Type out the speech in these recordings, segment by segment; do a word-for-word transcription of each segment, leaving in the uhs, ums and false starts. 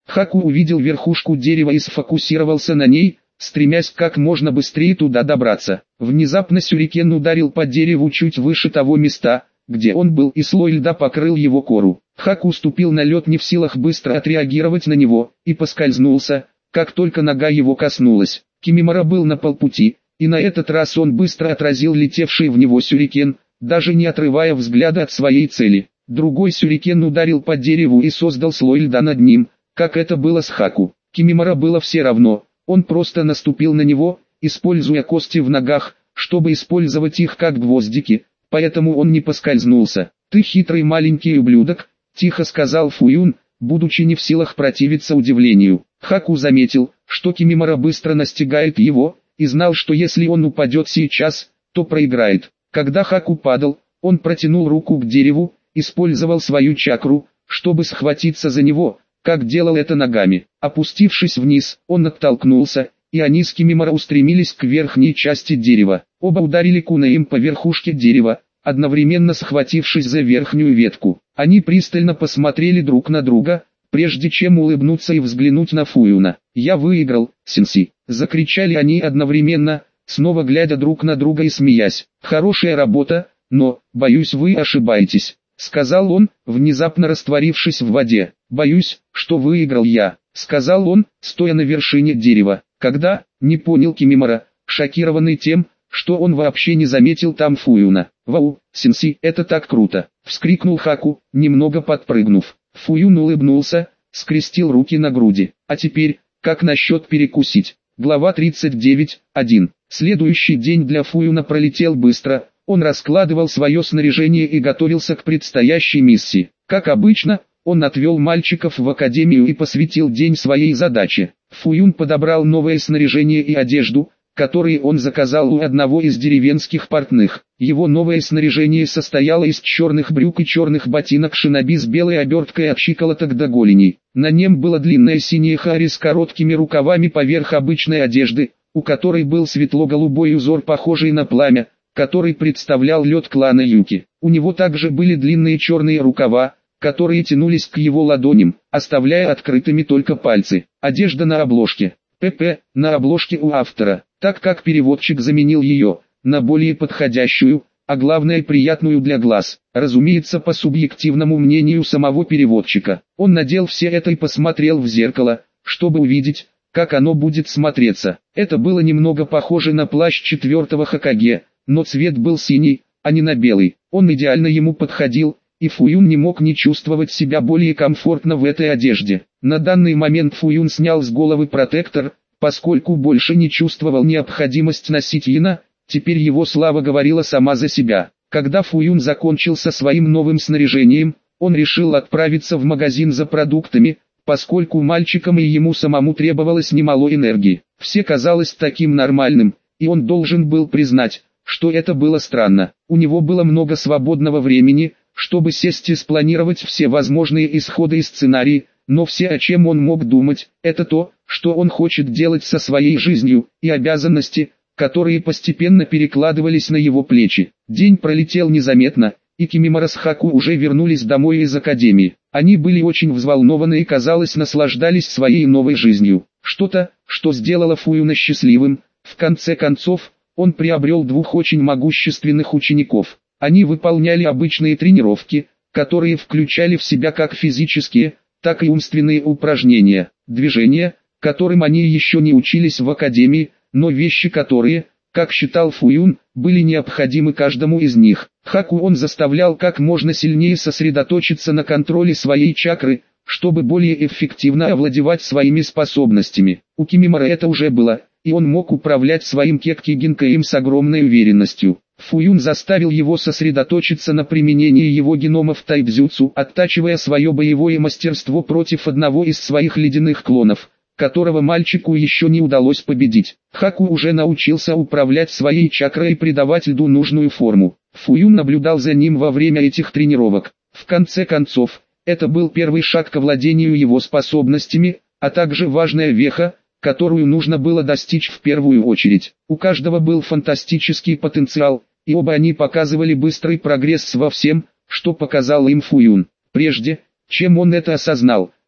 Хаку увидел верхушку дерева и сфокусировался на ней, стремясь как можно быстрее туда добраться. Внезапно сюрикен ударил по дереву чуть выше того места, где он был, и слой льда покрыл его кору. Хаку ступил на лед, не в силах быстро отреагировать на него, и поскользнулся, как только нога его коснулась. Кимимора был на полпути, и на этот раз он быстро отразил летевший в него сюрикен, даже не отрывая взгляда от своей цели. Другой сюрикен ударил по дереву и создал слой льда над ним, как это было с Хаку. Кимимора было все равно, он просто наступил на него, используя кости в ногах, чтобы использовать их как гвоздики, поэтому он не поскользнулся. «Ты хитрый маленький ублюдок», — тихо сказал Фуюн, будучи не в силах противиться удивлению. Хаку заметил, что Кимимора быстро настигает его, и знал, что если он упадет сейчас, то проиграет. Когда Хаку падал, он протянул руку к дереву, использовал свою чакру, чтобы схватиться за него, как делал это ногами. Опустившись вниз, он оттолкнулся, и они с Кимимора устремились к верхней части дерева. Оба ударили кунаем по верхушке дерева, одновременно схватившись за верхнюю ветку. Они пристально посмотрели друг на друга, прежде чем улыбнуться и взглянуть на Фуюна. «Я выиграл, сенси!» — закричали они одновременно, снова глядя друг на друга и смеясь. «Хорошая работа, но, боюсь, вы ошибаетесь», — сказал он, внезапно растворившись в воде. «Боюсь, что выиграл я», — сказал он, стоя на вершине дерева. «Когда?» — не понял Кимимора, шокированный тем, что он вообще не заметил там Фуюна. «Вау, сенси, это так круто!» — вскрикнул Хаку, немного подпрыгнув. Фуюн улыбнулся, скрестил руки на груди. «А теперь, как насчет перекусить?» Глава тридцать девять, один. Следующий день для Фуюна пролетел быстро, он раскладывал свое снаряжение и готовился к предстоящей миссии. Как обычно, он отвел мальчиков в академию и посвятил день своей задаче. Фуюн подобрал новое снаряжение и одежду, которые он заказал у одного из деревенских портных. Его новое снаряжение состояло из черных брюк и черных ботинок шиноби с белой оберткой от щиколоток до голеней. На нем было длинное синее хари с короткими рукавами поверх обычной одежды, у которой был светло-голубой узор, похожий на пламя, который представлял лед клана Юки. У него также были длинные черные рукава, которые тянулись к его ладоням, оставляя открытыми только пальцы. Одежда на обложке. ПП, на обложке у автора, так как переводчик заменил ее на более подходящую, а главное приятную для глаз, разумеется, по субъективному мнению самого переводчика. Он надел все это и посмотрел в зеркало, чтобы увидеть, как оно будет смотреться. Это было немного похоже на плащ четвертого Хокаге, но цвет был синий, а не на белый. Он идеально ему подходил, и Фуюн не мог не чувствовать себя более комфортно в этой одежде. На данный момент Фуюн снял с головы протектор, поскольку больше не чувствовал необходимость носить йена, теперь его слава говорила сама за себя. Когда Фуюн закончил со своим новым снаряжением, он решил отправиться в магазин за продуктами, поскольку мальчикам и ему самому требовалось немало энергии. Все казалось таким нормальным, и он должен был признать, что это было странно. У него было много свободного времени, чтобы сесть и спланировать все возможные исходы и сценарии, но все, о чем он мог думать, это то, что он хочет делать со своей жизнью, и обязанности, которые постепенно перекладывались на его плечи. День пролетел незаметно, и Кимимора с Хаку уже вернулись домой из академии. Они были очень взволнованы и, казалось, наслаждались своей новой жизнью. Что-то, что сделало Фуюна счастливым. В конце концов, он приобрел двух очень могущественных учеников. Они выполняли обычные тренировки, которые включали в себя как физические, так и умственные упражнения, движения, которым они еще не учились в академии, но вещи которые, как считал Фуюн, были необходимы каждому из них. Хаку он заставлял как можно сильнее сосредоточиться на контроле своей чакры, чтобы более эффективно овладевать своими способностями. У Кимимора это уже было, и он мог управлять своим Кекки Гинкэем с огромной уверенностью. Фуюн заставил его сосредоточиться на применении его геномов тайбзюцу, оттачивая свое боевое мастерство против одного из своих ледяных клонов, которого мальчику еще не удалось победить. Хаку уже научился управлять своей чакрой и придавать льду нужную форму. Фуюн наблюдал за ним во время этих тренировок. В конце концов, это был первый шаг к овладению его способностями, а также важная веха, которую нужно было достичь в первую очередь. У каждого был фантастический потенциал, и оба они показывали быстрый прогресс во всем, что показал им Фуюн. Прежде, чем он это осознал,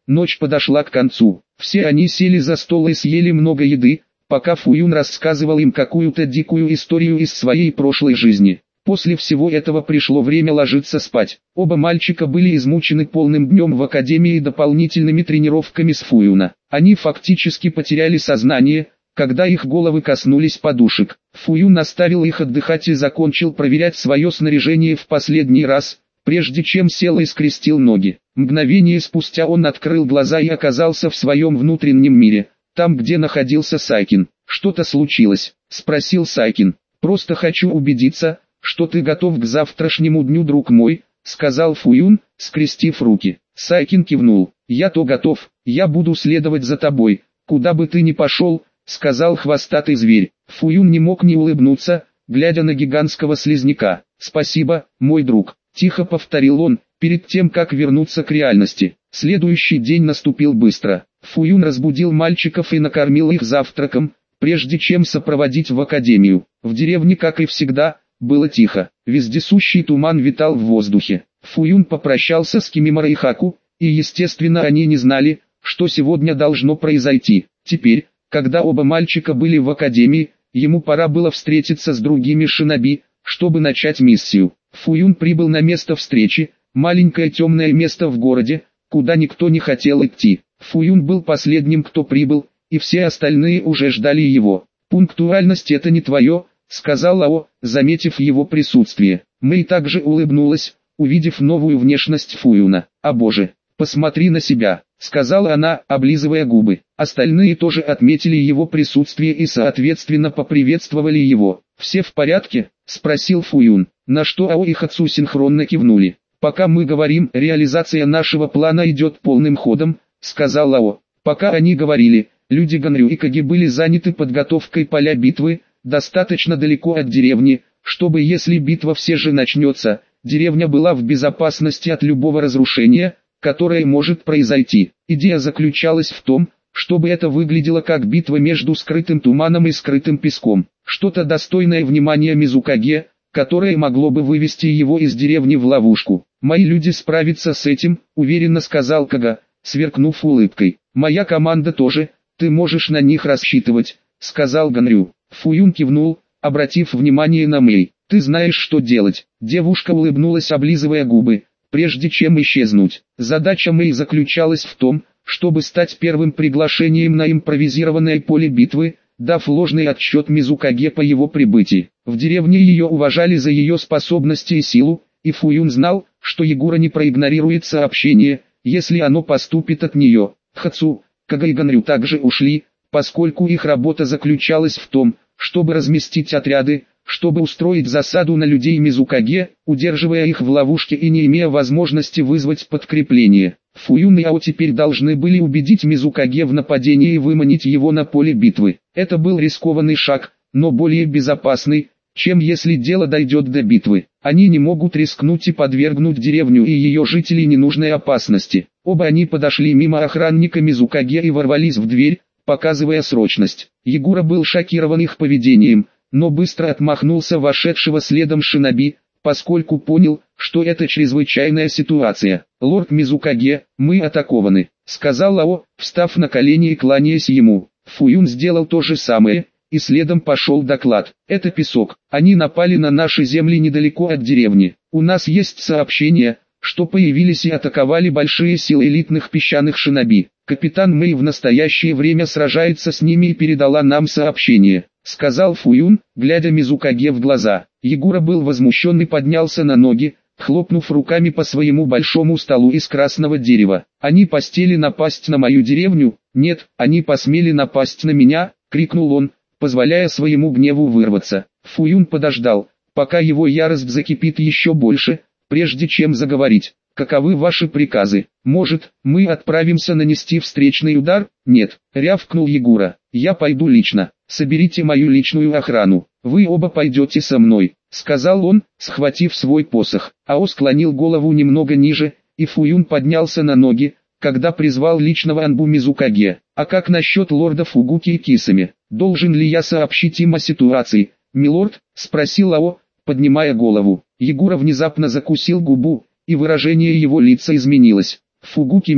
Ночь подошла к концу. Все они сели за стол и съели много еды, пока Фуюн рассказывал им какую-то дикую историю из своей прошлой жизни. После всего этого пришло время ложиться спать. Оба мальчика были измучены полным днем в академии и дополнительными тренировками с Фуюна. Они фактически потеряли сознание, когда их головы коснулись подушек. Фуюн оставил их отдыхать и закончил проверять свое снаряжение в последний раз, прежде чем сел и скрестил ноги. Мгновение спустя он открыл глаза и оказался в своем внутреннем мире, там где находился Сайкин. «Что-то случилось?» – спросил Сайкин. «Просто хочу убедиться, что ты готов к завтрашнему дню, друг мой», — сказал Фуюн, скрестив руки. Сайкин кивнул. «Я то готов, я буду следовать за тобой, куда бы ты ни пошел», — сказал хвостатый зверь. Фуюн не мог не улыбнуться, глядя на гигантского слизняка. «Спасибо, мой друг», — тихо повторил он, перед тем как вернуться к реальности. Следующий день наступил быстро. Фуюн разбудил мальчиков и накормил их завтраком, прежде чем сопроводить в академию. В деревне, как и всегда, было тихо. Вездесущий туман витал в воздухе. Фуюн попрощался с Кимиморо и Хаку, и естественно они не знали, что сегодня должно произойти. Теперь, когда оба мальчика были в академии, ему пора было встретиться с другими шиноби, чтобы начать миссию. Фуюн прибыл на место встречи, маленькое темное место в городе, куда никто не хотел идти. Фуюн был последним, кто прибыл, и все остальные уже ждали его. «Пунктуальность — это не твое», — сказал Лао, заметив его присутствие. Мэй также улыбнулась, увидев новую внешность Фуюна. «О боже, посмотри на себя», — сказала она, облизывая губы. Остальные тоже отметили его присутствие и соответственно поприветствовали его. «Все в порядке?» — спросил Фуюн, на что Ао и Хацу синхронно кивнули. «Пока мы говорим, реализация нашего плана идет полным ходом», — сказал Лао. Пока они говорили, люди Ганрю и Каги были заняты подготовкой поля битвы, достаточно далеко от деревни, чтобы, если битва все же начнется, деревня была в безопасности от любого разрушения, которое может произойти. Идея заключалась в том, чтобы это выглядело как битва между скрытым туманом и скрытым песком. Что-то достойное внимания Мизукаге, которое могло бы вывести его из деревни в ловушку. «Мои люди справятся с этим», — уверенно сказал Кага, сверкнув улыбкой. «Моя команда тоже, ты можешь на них рассчитывать», — сказал Ганрю. Фуюн кивнул, обратив внимание на Мэй. «Ты знаешь, что делать». Девушка улыбнулась, облизывая губы, прежде чем исчезнуть. Задача Мэй заключалась в том, чтобы стать первым приглашением на импровизированное поле битвы, дав ложный отчет Мизукаге по его прибытии. В деревне ее уважали за ее способности и силу, и Фуюн знал, что Ягура не проигнорирует сообщение, если оно поступит от нее. Хацу, Кага и Ганрю также ушли, поскольку их работа заключалась в том, чтобы разместить отряды, чтобы устроить засаду на людей Мизукаге, удерживая их в ловушке и не имея возможности вызвать подкрепление. Фуюн и Ао теперь должны были убедить Мизукаге в нападении и выманить его на поле битвы. Это был рискованный шаг, но более безопасный, чем если дело дойдет до битвы. Они не могут рискнуть и подвергнуть деревню и ее жителей ненужной опасности. Оба они подошли мимо охранника Мизукаге и ворвались в дверь, показывая срочность. Ягура был шокирован их поведением, но быстро отмахнулся вошедшего следом шиноби, поскольку понял, что это чрезвычайная ситуация. «Лорд Мизукаге, мы атакованы», — сказал Лао, встав на колени и кланяясь ему. Фуюн сделал то же самое, и следом пошел доклад. «Это песок, они напали на наши земли недалеко от деревни. У нас есть сообщение, что появились и атаковали большие силы элитных песчаных шиноби. Капитан Мэй в настоящее время сражается с ними и передала нам сообщение», — сказал Фуюн, глядя Мизукаге в глаза. Ягура был возмущен и поднялся на ноги, хлопнув руками по своему большому столу из красного дерева. «Они посмели напасть на мою деревню?» «Нет, они посмели напасть на меня», — крикнул он, позволяя своему гневу вырваться. Фуюн подождал, пока его ярость закипит еще больше, прежде чем заговорить. «Каковы ваши приказы? Может, мы отправимся нанести встречный удар?» «Нет», — рявкнул Ягура. «Я пойду лично. Соберите мою личную охрану. Вы оба пойдете со мной», — сказал он, схватив свой посох. Ао склонил голову немного ниже, и Фуюн поднялся на ноги, когда призвал личного Анбу Мизукаге. «А как насчет лорда Фугуки и Кисами? Должен ли я сообщить им о ситуации, милорд?» — спросил Ао, поднимая голову. Ягура внезапно закусил губу, и выражение его лица изменилось. «Фугуки мертв»,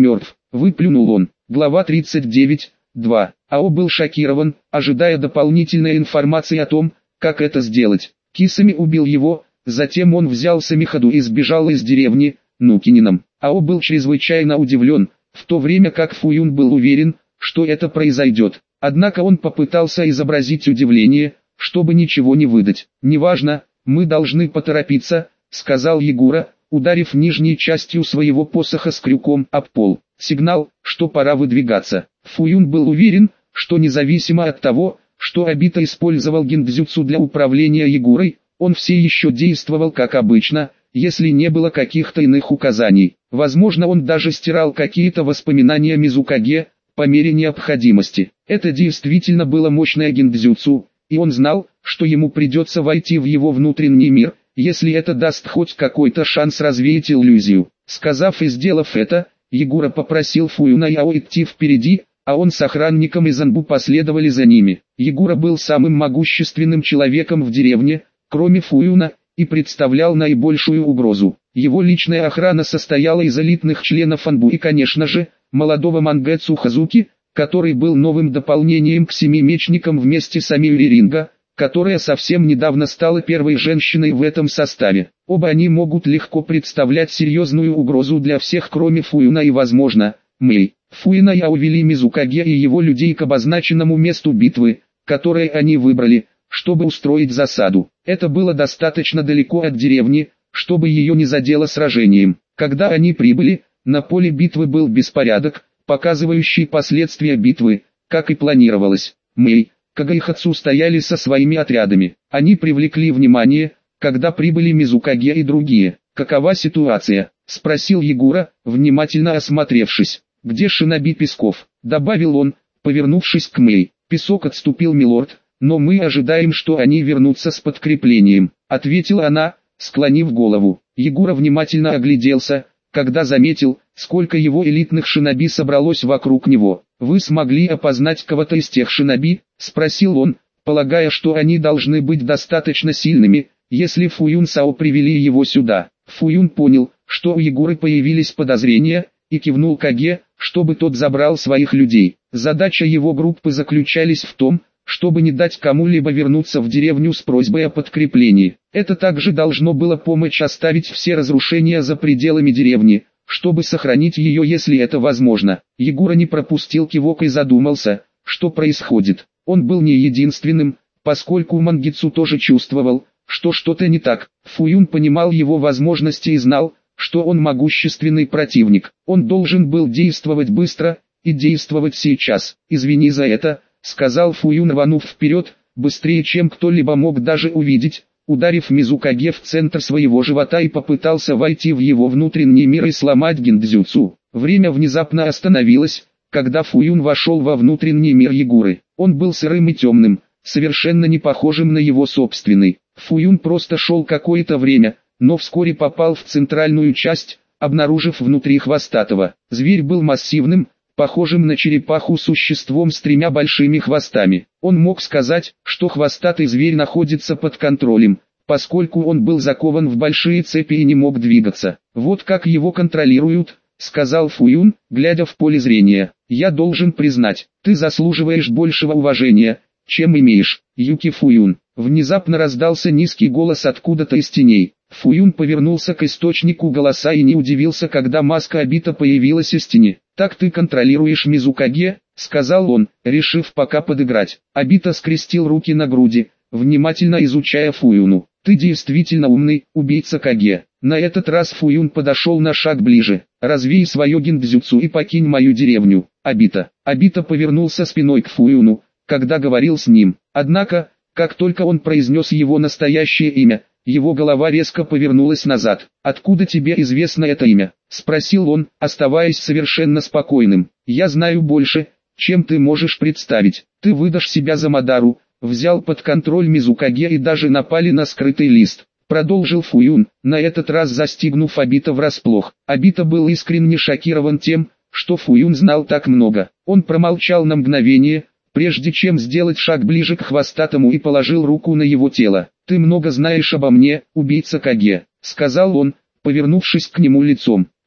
выплюнул он. Глава тридцать девять. два. Ао был шокирован, ожидая дополнительной информации о том, как это сделать. Кисами убил его, затем он взял Самихаду и сбежал из деревни, Нукинином. Ао был чрезвычайно удивлен, в то время как Фуюн был уверен, что это произойдет. Однако он попытался изобразить удивление, чтобы ничего не выдать. «Неважно, мы должны поторопиться», — сказал Егора, ударив нижней частью своего посоха с крюком об пол. Сигнал, что пора выдвигаться. Фуюн был уверен, что независимо от того, что Обита использовал гиндзюцу для управления Егорой, он все еще действовал как обычно, если не было каких-то иных указаний. Возможно, он даже стирал какие-то воспоминания Мизукаге, по мере необходимости. Это действительно было мощное гиндзюцу, и он знал, что ему придется войти в его внутренний мир, если это даст хоть какой-то шанс развеять иллюзию. Сказав и сделав это, Егора попросил Фуюна и Ао идти впереди, а он с охранником и Занбу последовали за ними. Егора был самым могущественным человеком в деревне, кроме Фуюна, и представлял наибольшую угрозу. Его личная охрана состояла из элитных членов Анбу и, конечно же, молодого Мангэцу Хазуки, который был новым дополнением к семи мечникам вместе с Амиури Ринга, которая совсем недавно стала первой женщиной в этом составе. Оба они могут легко представлять серьезную угрозу для всех, кроме Фуюна и, возможно, Мэй. Фуюна и Ао вели Мизукаге и его людей к обозначенному месту битвы, которое они выбрали, чтобы устроить засаду. Это было достаточно далеко от деревни, чтобы ее не задело сражением. Когда они прибыли, на поле битвы был беспорядок, показывающий последствия битвы, как и планировалось. Мэй, Кагайхацу стояли со своими отрядами. Они привлекли внимание, когда прибыли Мизукаге и другие. «Какова ситуация?» – спросил Егора, внимательно осмотревшись. «Где шиноби Песков?» – добавил он, повернувшись к Мэй. «Песок отступил, милорд, но мы ожидаем, что они вернутся с подкреплением», – ответила она, склонив голову. Егора внимательно огляделся, когда заметил, сколько его элитных шиноби собралось вокруг него. «Вы смогли опознать кого-то из тех шиноби?» – спросил он, полагая, что они должны быть достаточно сильными, если Фуюн Сао привели его сюда. Фуюн понял, что у Егоры появились подозрения, и кивнул Каге, чтобы тот забрал своих людей. Задача его группы заключалась в том, чтобы не дать кому-либо вернуться в деревню с просьбой о подкреплении. Это также должно было помочь оставить все разрушения за пределами деревни, чтобы сохранить ее, если это возможно. Егора не пропустил кивок и задумался, что происходит. Он был не единственным, поскольку Мангицу тоже чувствовал, что что-то не так. Фуюн понимал его возможности и знал, что он могущественный противник. Он должен был действовать быстро, и действовать сейчас. «Извини за это», — сказал Фуюн, рванув вперед, быстрее чем кто-либо мог даже увидеть, ударив Мизукаге в центр своего живота и попытался войти в его внутренний мир и сломать гиндзюцу. Время внезапно остановилось, когда Фуюн вошел во внутренний мир Егоры. Он был сырым и темным, совершенно не похожим на его собственный. Фуюн просто шел какое-то время, но вскоре попал в центральную часть, обнаружив внутри хвостатого. Зверь был массивным, похожим на черепаху существом с тремя большими хвостами. Он мог сказать, что хвостатый зверь находится под контролем, поскольку он был закован в большие цепи и не мог двигаться. «Вот как его контролируют», — сказал Фуюн, глядя в поле зрения. «Я должен признать, ты заслуживаешь большего уважения, чем имеешь, Юки Фуюн». Внезапно раздался низкий голос откуда-то из теней. Фуюн повернулся к источнику голоса и не удивился, когда маска Обита появилась из тени. «Так ты контролируешь Мизукаге?» — сказал он, решив пока подыграть. Обита скрестил руки на груди, внимательно изучая Фуюну. «Ты действительно умный, убийца Каге». На этот раз Фуюн подошел на шаг ближе. «Развей свое гиндзюцу и покинь мою деревню, Обита». Обита повернулся спиной к Фуюну, когда говорил с ним. Однако, как только он произнес его настоящее имя, его голова резко повернулась назад. «Откуда тебе известно это имя?» — спросил он, оставаясь совершенно спокойным. «Я знаю больше, чем ты можешь представить. Ты выдашь себя за Мадару, взял под контроль Мизукаге и даже напали на скрытый лист», — продолжил Фуюн, на этот раз застигнув Обита врасплох. Обита был искренне шокирован тем, что Фуюн знал так много. Он промолчал на мгновение, прежде чем сделать шаг ближе к хвостатому, и положил руку на его тело. «Ты много знаешь обо мне, убийца Каге», — сказал он, повернувшись к нему лицом.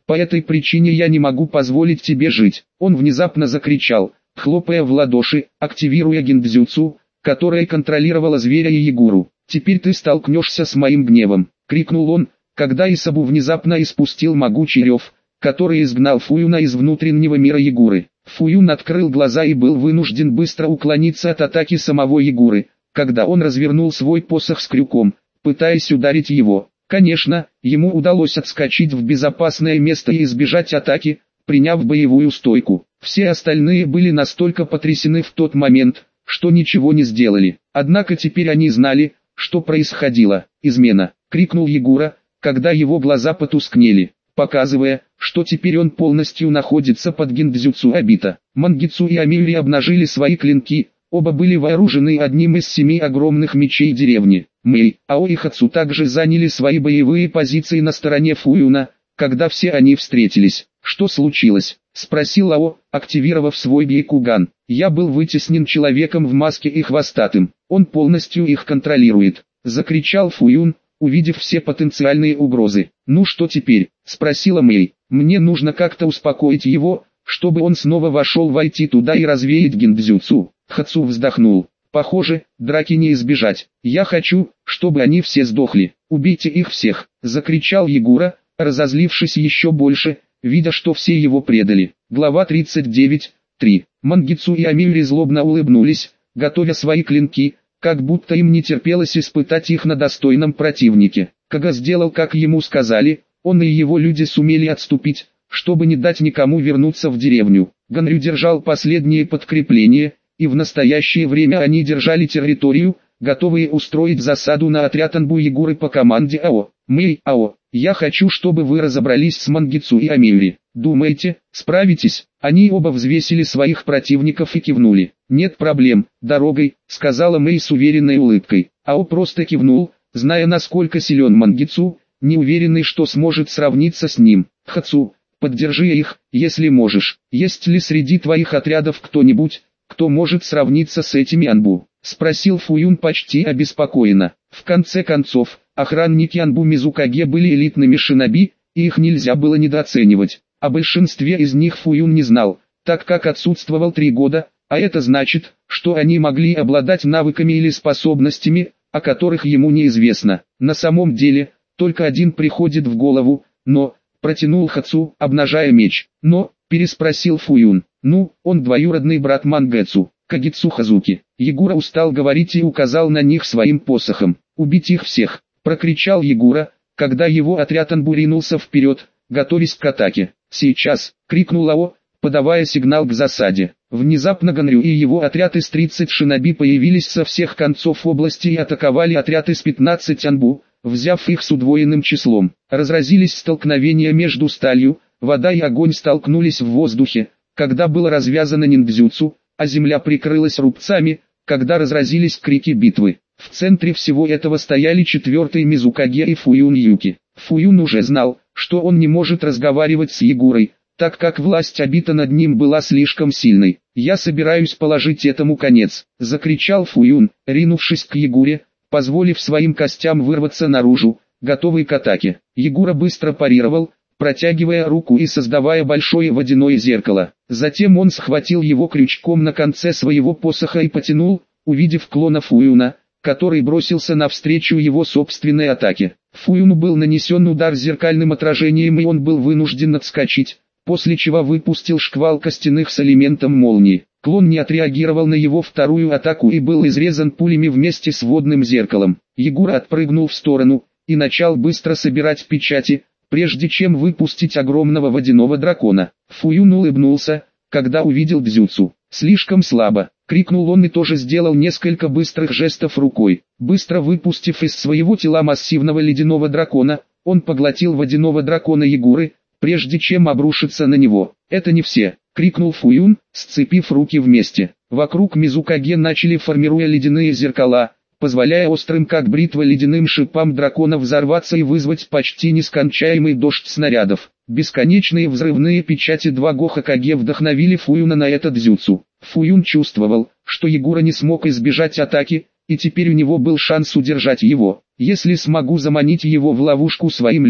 По этой причине я не могу позволить тебе жить. Он внезапно закричал, хлопая в ладоши, активируя гиндзюцу, которая контролировала зверя и Ягуру. «Теперь ты столкнешься с моим гневом», — крикнул он, когда Исабу внезапно испустил могучий рев, который изгнал Фуюна из внутреннего мира Ягуры. Фуюн открыл глаза и был вынужден быстро уклониться от атаки самого Ягуры, когда он развернул свой посох с крюком, пытаясь ударить его. Конечно, ему удалось отскочить в безопасное место и избежать атаки, приняв боевую стойку. Все остальные были настолько потрясены в тот момент, что ничего не сделали. Однако теперь они знали, что происходило. «Измена!» — крикнул Ягура, когда его глаза потускнели, показывая, что теперь он полностью находится под гиндзюцу Обита. Мангицу и Амиури обнажили свои клинки, оба были вооружены одним из семи огромных мечей деревни. Мэй, Ао и Хацу также заняли свои боевые позиции на стороне Фуюна, когда все они встретились. «Что случилось?» — спросил Ао, активировав свой Бейкуган. «Я был вытеснен человеком в маске и хвостатым, он полностью их контролирует», — закричал Фуюн, увидев все потенциальные угрозы. «Ну что теперь?» — спросила Мэй. «Мне нужно как-то успокоить его, чтобы он снова вошел войти туда и развеять гиндзюцу». Хацу вздохнул. «Похоже, драки не избежать. Я хочу, чтобы они все сдохли. Убейте их всех!» — закричал Ягура, разозлившись еще больше, видя, что все его предали. Глава тридцать девять, три. Мангицу и Амиури злобно улыбнулись, готовя свои клинки, как будто им не терпелось испытать их на достойном противнике. Кага сделал, как ему сказали, он и его люди сумели отступить, чтобы не дать никому вернуться в деревню. Ганрю держал последние подкрепления, и в настоящее время они держали территорию, готовые устроить засаду на отряд Анбу Ягуры по команде Ао. «Мэй, Ао, я хочу, чтобы вы разобрались с Мангицу и Амиури. Думаете, справитесь?» Они оба взвесили своих противников и кивнули. «Нет проблем, дорогой», — сказала Мэй с уверенной улыбкой. Ао просто кивнул, зная, насколько силен Мангицу, не уверенный, что сможет сравниться с ним. «Хацу, поддержи их, если можешь. Есть ли среди твоих отрядов кто-нибудь, кто может сравниться с этими Анбу?» — спросил Фуюн почти обеспокоенно. В конце концов, охранники Анбу Мизукаге были элитными шиноби, и их нельзя было недооценивать. О большинстве из них Фуюн не знал, так как отсутствовал три года, а это значит, что они могли обладать навыками или способностями, о которых ему неизвестно. На самом деле, только один приходит в голову, но, протянул Хацу, обнажая меч. «Но», переспросил Фуюн, «ну, он двоюродный брат Мангэцу, Кагицу Хазуки». Ягура устал говорить и указал на них своим посохом. «Убить их всех», прокричал Ягура, когда его отряд Анбу ринулся вперед, готовясь к атаке. «Сейчас!» — крикнул Ао, подавая сигнал к засаде. Внезапно Ганрю и его отряд из тридцати шиноби появились со всех концов области и атаковали отряд из пятнадцати Анбу, взяв их с удвоенным числом. Разразились столкновения между сталью, вода и огонь столкнулись в воздухе, когда было развязано ниндзюцу, а земля прикрылась рубцами, когда разразились крики битвы. В центре всего этого стояли четвертый Мизукаге и Фуюн Юки. Фуюн уже знал, что он не может разговаривать с Ягурой, так как власть Обита над ним была слишком сильной. «Я собираюсь положить этому конец», — закричал Фуюн, ринувшись к Ягуре, позволив своим костям вырваться наружу, готовый к атаке. Ягура быстро парировал, протягивая руку и создавая большое водяное зеркало. Затем он схватил его крючком на конце своего посоха и потянул, увидев клона Фуюна, который бросился навстречу его собственной атаке. Фуюну был нанесен удар зеркальным отражением и он был вынужден отскочить, после чего выпустил шквал костяных с элементом молнии. Клон не отреагировал на его вторую атаку и был изрезан пулями вместе с водным зеркалом. Ягура отпрыгнул в сторону и начал быстро собирать печати, прежде чем выпустить огромного водяного дракона. Фуюн улыбнулся, когда увидел дзюцу. «Слишком слабо», — крикнул он и тоже сделал несколько быстрых жестов рукой. Быстро выпустив из своего тела массивного ледяного дракона, он поглотил водяного дракона Ягуры, прежде чем обрушиться на него. «Это не все», — крикнул Фуюн, сцепив руки вместе. Вокруг Мизукаге начали формируя ледяные зеркала, позволяя острым как бритва ледяным шипам дракона взорваться и вызвать почти нескончаемый дождь снарядов. Бесконечные взрывные печати два Хокаге вдохновили Фуюна на этот дзюцу. Фуюн чувствовал, что Ягура не смог избежать атаки, и теперь у него был шанс удержать его. «Если смогу заманить его в ловушку своим льдом,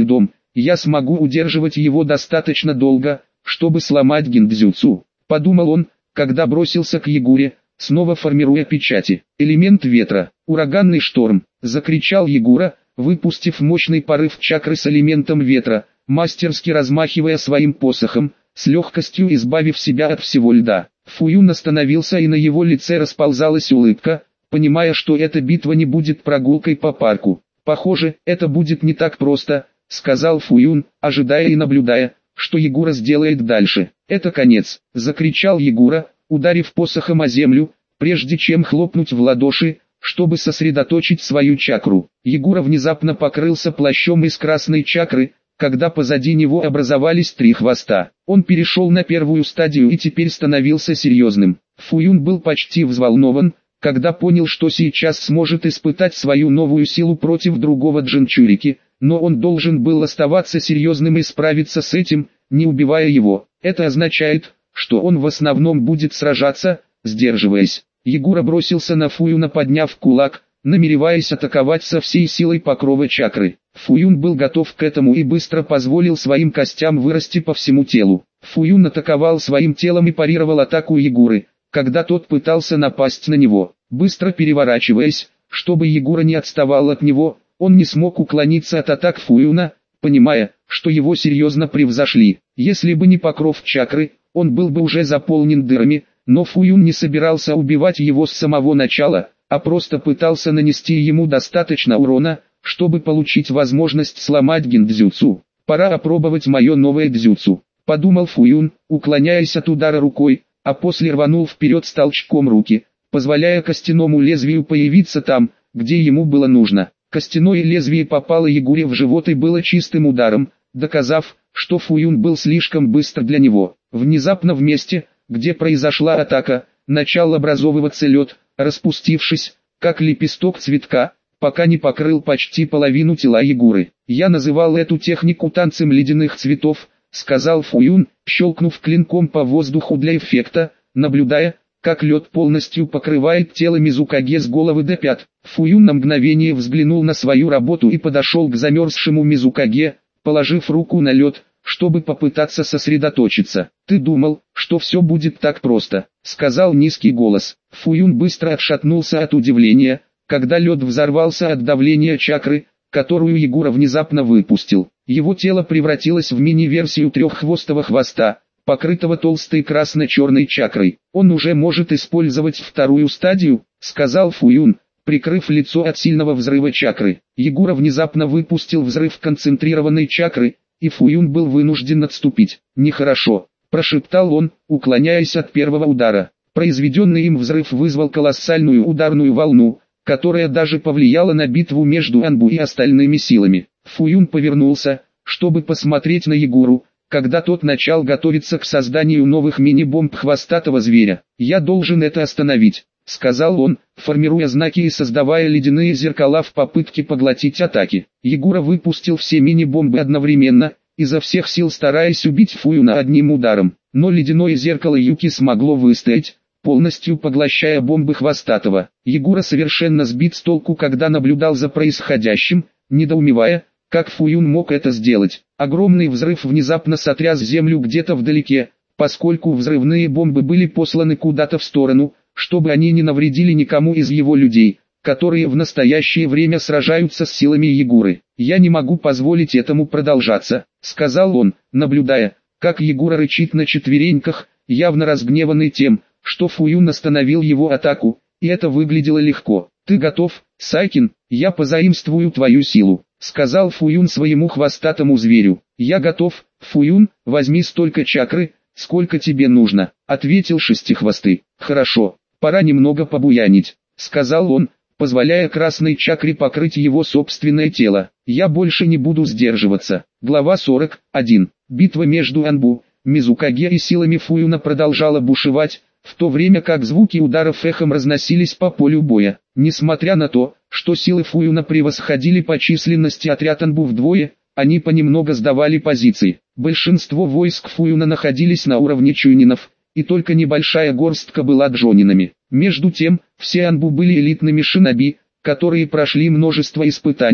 я смогу удерживать его достаточно долго, чтобы сломать гиндзюцу, подумал он, когда бросился к Ягуре, снова формируя печати. Элемент ветра, ураганный шторм, закричал Ягура, выпустив мощный порыв чакры с элементом ветра, мастерски размахивая своим посохом, с легкостью избавив себя от всего льда. Фуюн остановился, и на его лице расползалась улыбка, понимая, что эта битва не будет прогулкой по парку. «Похоже, это будет не так просто», — сказал Фуюн, ожидая и наблюдая, что Ягура сделает дальше. «Это конец», — закричал Ягура, ударив посохом о землю, прежде чем хлопнуть в ладоши, чтобы сосредоточить свою чакру. Ягура внезапно покрылся плащом из красной чакры, когда позади него образовались три хвоста. Он перешел на первую стадию и теперь становился серьезным. Фуюн был почти взволнован, когда понял, что сейчас сможет испытать свою новую силу против другого Джинчурики, но он должен был оставаться серьезным и справиться с этим, не убивая его. Это означает, что он в основном будет сражаться, сдерживаясь. Ягура бросился на Фуюна, подняв кулак, намереваясь атаковать со всей силой покрова чакры. Фуюн был готов к этому и быстро позволил своим костям вырасти по всему телу. Фуюн атаковал своим телом и парировал атаку Ягуры, когда тот пытался напасть на него. Быстро переворачиваясь, чтобы Ягура не отставал от него, он не смог уклониться от атак Фуюна, понимая, что его серьезно превзошли. Если бы не покров чакры, он был бы уже заполнен дырами, но Фуюн не собирался убивать его с самого начала, а просто пытался нанести ему достаточно урона, чтобы получить возможность сломать гиндзюцу. «Пора опробовать мое новое дзюцу», — подумал Фуюн, уклоняясь от удара рукой, а после рванул вперед с толчком руки, позволяя костяному лезвию появиться там, где ему было нужно. Костяное лезвие попало Ягуре в живот и было чистым ударом, доказав, что Фуюн был слишком быстр для него. Внезапно в месте, где произошла атака, начал образовываться лед, распустившись, как лепесток цветка, пока не покрыл почти половину тела Ягуры. «Я называл эту технику танцем ледяных цветов», — сказал Фуюн, щелкнув клинком по воздуху для эффекта, наблюдая, как лед полностью покрывает тело Мизукаге с головы до пят. Фуюн на мгновение взглянул на свою работу и подошел к замерзшему Мизукаге, положив руку на лед, чтобы попытаться сосредоточиться. «Ты думал, что все будет так просто», — сказал низкий голос. Фуюн быстро отшатнулся от удивления, когда лед взорвался от давления чакры, которую Ягура внезапно выпустил. Его тело превратилось в мини-версию треххвостого хвоста, покрытого толстой красно-черной чакрой. «Он уже может использовать вторую стадию», — сказал Фуюн, прикрыв лицо от сильного взрыва чакры. Ягура внезапно выпустил взрыв концентрированной чакры, и Фуюн был вынужден отступить. «Нехорошо», — прошептал он, уклоняясь от первого удара. Произведенный им взрыв вызвал колоссальную ударную волну, которая даже повлияла на битву между Анбу и остальными силами. Фуюн повернулся, чтобы посмотреть на Ягуру, когда тот начал готовиться к созданию новых мини-бомб хвостатого зверя. «Я должен это остановить», — сказал он, формируя знаки и создавая ледяные зеркала в попытке поглотить атаки. Ягура выпустил все мини-бомбы одновременно, изо всех сил стараясь убить Фуюна одним ударом. Но ледяное зеркало Юки смогло выстоять, полностью поглощая бомбы хвостатого. Ягура совершенно сбит с толку, когда наблюдал за происходящим, недоумевая, как Фуюн мог это сделать. Огромный взрыв внезапно сотряс землю где-то вдалеке, поскольку взрывные бомбы были посланы куда-то в сторону, чтобы они не навредили никому из его людей, которые в настоящее время сражаются с силами Ягуры. «Я не могу позволить этому продолжаться», — сказал он, наблюдая, как Ягура рычит на четвереньках, явно разгневанный тем, что Фуюн остановил его атаку, и это выглядело легко. «Ты готов, Сайкин? Я позаимствую твою силу», — сказал Фуюн своему хвостатому зверю. «Я готов, Фуюн, возьми столько чакры, сколько тебе нужно», — ответил Шестихвостый. «Хорошо, пора немного побуянить», — сказал он, позволяя красной чакре покрыть его собственное тело. «Я больше не буду сдерживаться». Глава сорок один. Битва между Анбу, Мизукаге и силами Фуюна продолжала бушевать, в то время как звуки ударов эхом разносились по полю боя. Несмотря на то, что силы Фуюна превосходили по численности отряд Анбу вдвое, они понемногу сдавали позиции. Большинство войск Фуюна находились на уровне чунинов, и только небольшая горстка была джонинами. Между тем, все Анбу были элитными шиноби, которые прошли множество испытаний,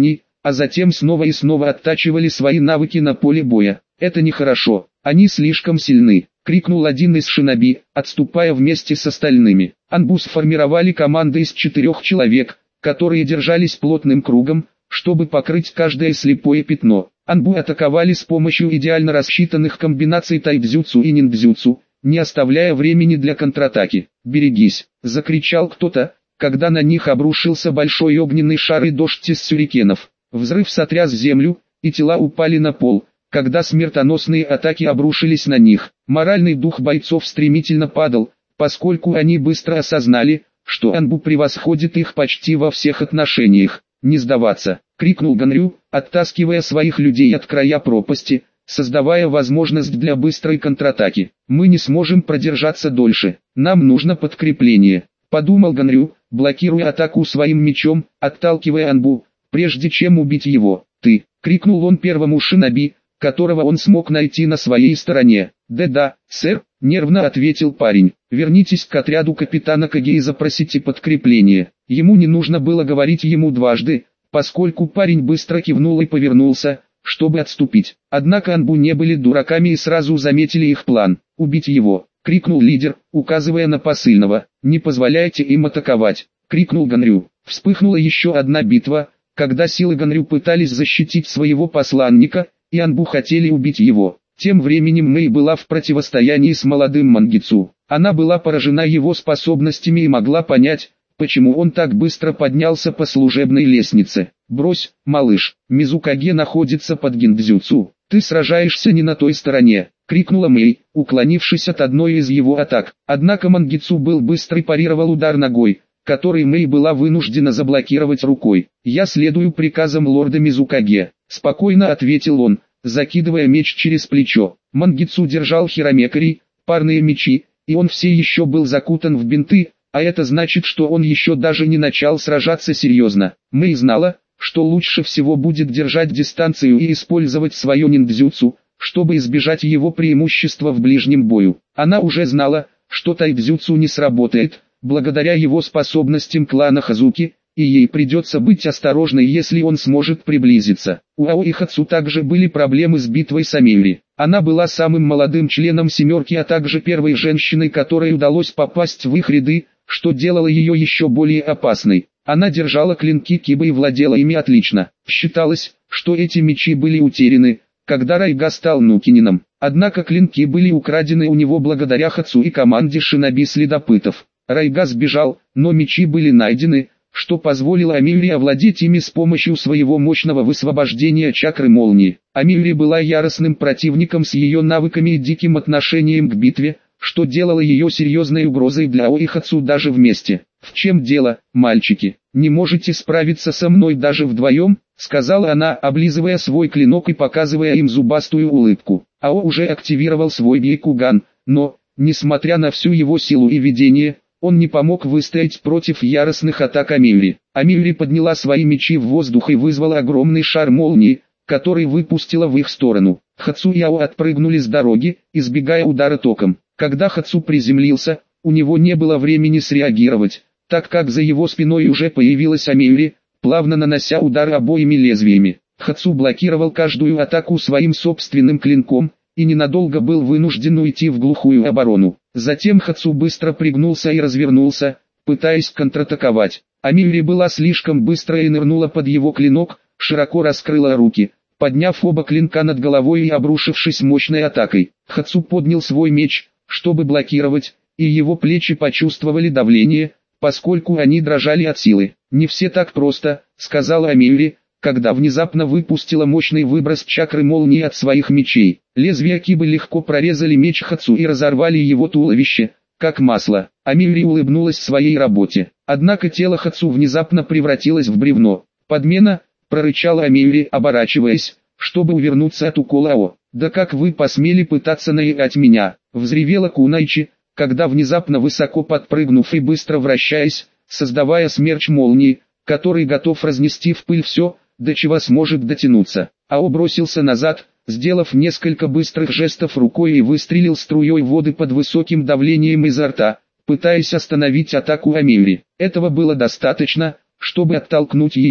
а затем снова и снова оттачивали свои навыки на поле боя. «Это нехорошо, они слишком сильны», — крикнул один из шиноби, отступая вместе с остальными. Анбу сформировали команды из четырех человек, которые держались плотным кругом, чтобы покрыть каждое слепое пятно. Анбу атаковали с помощью идеально рассчитанных комбинаций тайбзюцу и ниндзюцу, не оставляя времени для контратаки. «Берегись!» — закричал кто-то, когда на них обрушился большой огненный шар и дождь из сюрикенов. Взрыв сотряс землю, и тела упали на пол, когда смертоносные атаки обрушились на них. Моральный дух бойцов стремительно падал, поскольку они быстро осознали, что Анбу превосходит их почти во всех отношениях. «Не сдаваться!» — крикнул Ганрю, оттаскивая своих людей от края пропасти, создавая возможность для быстрой контратаки. «Мы не сможем продержаться дольше, нам нужно подкрепление», — подумал Ганрю, блокируя атаку своим мечом, отталкивая Анбу, прежде чем убить его. «Ты!» — крикнул он первому шиноби, которого он смог найти на своей стороне. «Да-да, сэр», — нервно ответил парень. «Вернитесь к отряду капитана Каге и запросите подкрепление». Ему не нужно было говорить ему дважды, поскольку парень быстро кивнул и повернулся, чтобы отступить. Однако Анбу не были дураками и сразу заметили их план. «Убить его!» — крикнул лидер, указывая на посыльного. «Не позволяйте им атаковать!» — крикнул Ганрю. Вспыхнула еще одна битва, когда силы Ганрю пытались защитить своего посланника, и Анбу хотели убить его. Тем временем Мэй была в противостоянии с молодым Мангицу. Она была поражена его способностями и могла понять, почему он так быстро поднялся по служебной лестнице. «Брось, малыш, Мизукаге находится под гиндзюцу. Ты сражаешься не на той стороне», — крикнула Мэй, уклонившись от одной из его атак. Однако Мангицу был быстро и парировал удар ногой, который Мэй была вынуждена заблокировать рукой. «Я следую приказам лорда Мизукаге», — спокойно ответил он, закидывая меч через плечо. Мангицу держал хиромекари, парные мечи, и он все еще был закутан в бинты, а это значит, что он еще даже не начал сражаться серьезно. Мэй знала, что лучше всего будет держать дистанцию и использовать свое ниндзюцу, чтобы избежать его преимущества в ближнем бою. Она уже знала, что тайбзюцу не сработает, благодаря его способностям клана Хазуки, и ей придется быть осторожной, если он сможет приблизиться. У Ао и Хацу также были проблемы с битвой с Амиури. Она была самым молодым членом семерки, а также первой женщиной, которой удалось попасть в их ряды, что делало ее еще более опасной. Она держала клинки Киба и владела ими отлично. Считалось, что эти мечи были утеряны, когда Райга стал Нукинином. Однако клинки были украдены у него благодаря Хацу и команде шиноби-следопытов. Райга сбежал, но мечи были найдены, что позволило Амиури овладеть ими с помощью своего мощного высвобождения чакры молнии. Амиури была яростным противником с ее навыками и диким отношением к битве, что делало ее серьезной угрозой для Ао и Хацу даже вместе. «В чем дело, мальчики? Не можете справиться со мной даже вдвоем?» — сказала она, облизывая свой клинок и показывая им зубастую улыбку. Ао уже активировал свой Бейкуган, но, несмотря на всю его силу и видение, он не помог выстоять против яростных атак Амиури. Амиури подняла свои мечи в воздух и вызвала огромный шар молнии, который выпустила в их сторону. Хацу и Ао отпрыгнули с дороги, избегая удара током. Когда Хацу приземлился, у него не было времени среагировать, так как за его спиной уже появилась Амиури, плавно нанося удары обоими лезвиями. Хацу блокировал каждую атаку своим собственным клинком, и ненадолго был вынужден уйти в глухую оборону. Затем Хацу быстро пригнулся и развернулся, пытаясь контратаковать. Амиури была слишком быстрая и нырнула под его клинок, широко раскрыла руки, подняв оба клинка над головой и обрушившись мощной атакой. Хацу поднял свой меч, чтобы блокировать, и его плечи почувствовали давление, поскольку они дрожали от силы. «Не все так просто», — сказала Амиури, когда внезапно выпустила мощный выброс чакры молнии от своих мечей. Лезвия кибы легко прорезали меч Хацу и разорвали его туловище, как масло. Амиури улыбнулась своей работе. Однако тело Хацу внезапно превратилось в бревно. «Подмена», — прорычала Амиури, оборачиваясь, чтобы увернуться от укола Ао. «Да как вы посмели пытаться наиграть меня?» — взревела Кунайчи, когда внезапно высоко подпрыгнув и быстро вращаясь, создавая смерч молнии, который готов разнести в пыль все, до чего сможет дотянуться. Ао бросился назад, сделав несколько быстрых жестов рукой и выстрелил струей воды под высоким давлением изо рта, пытаясь остановить атаку Амиури. Этого было достаточно, чтобы оттолкнуть ее,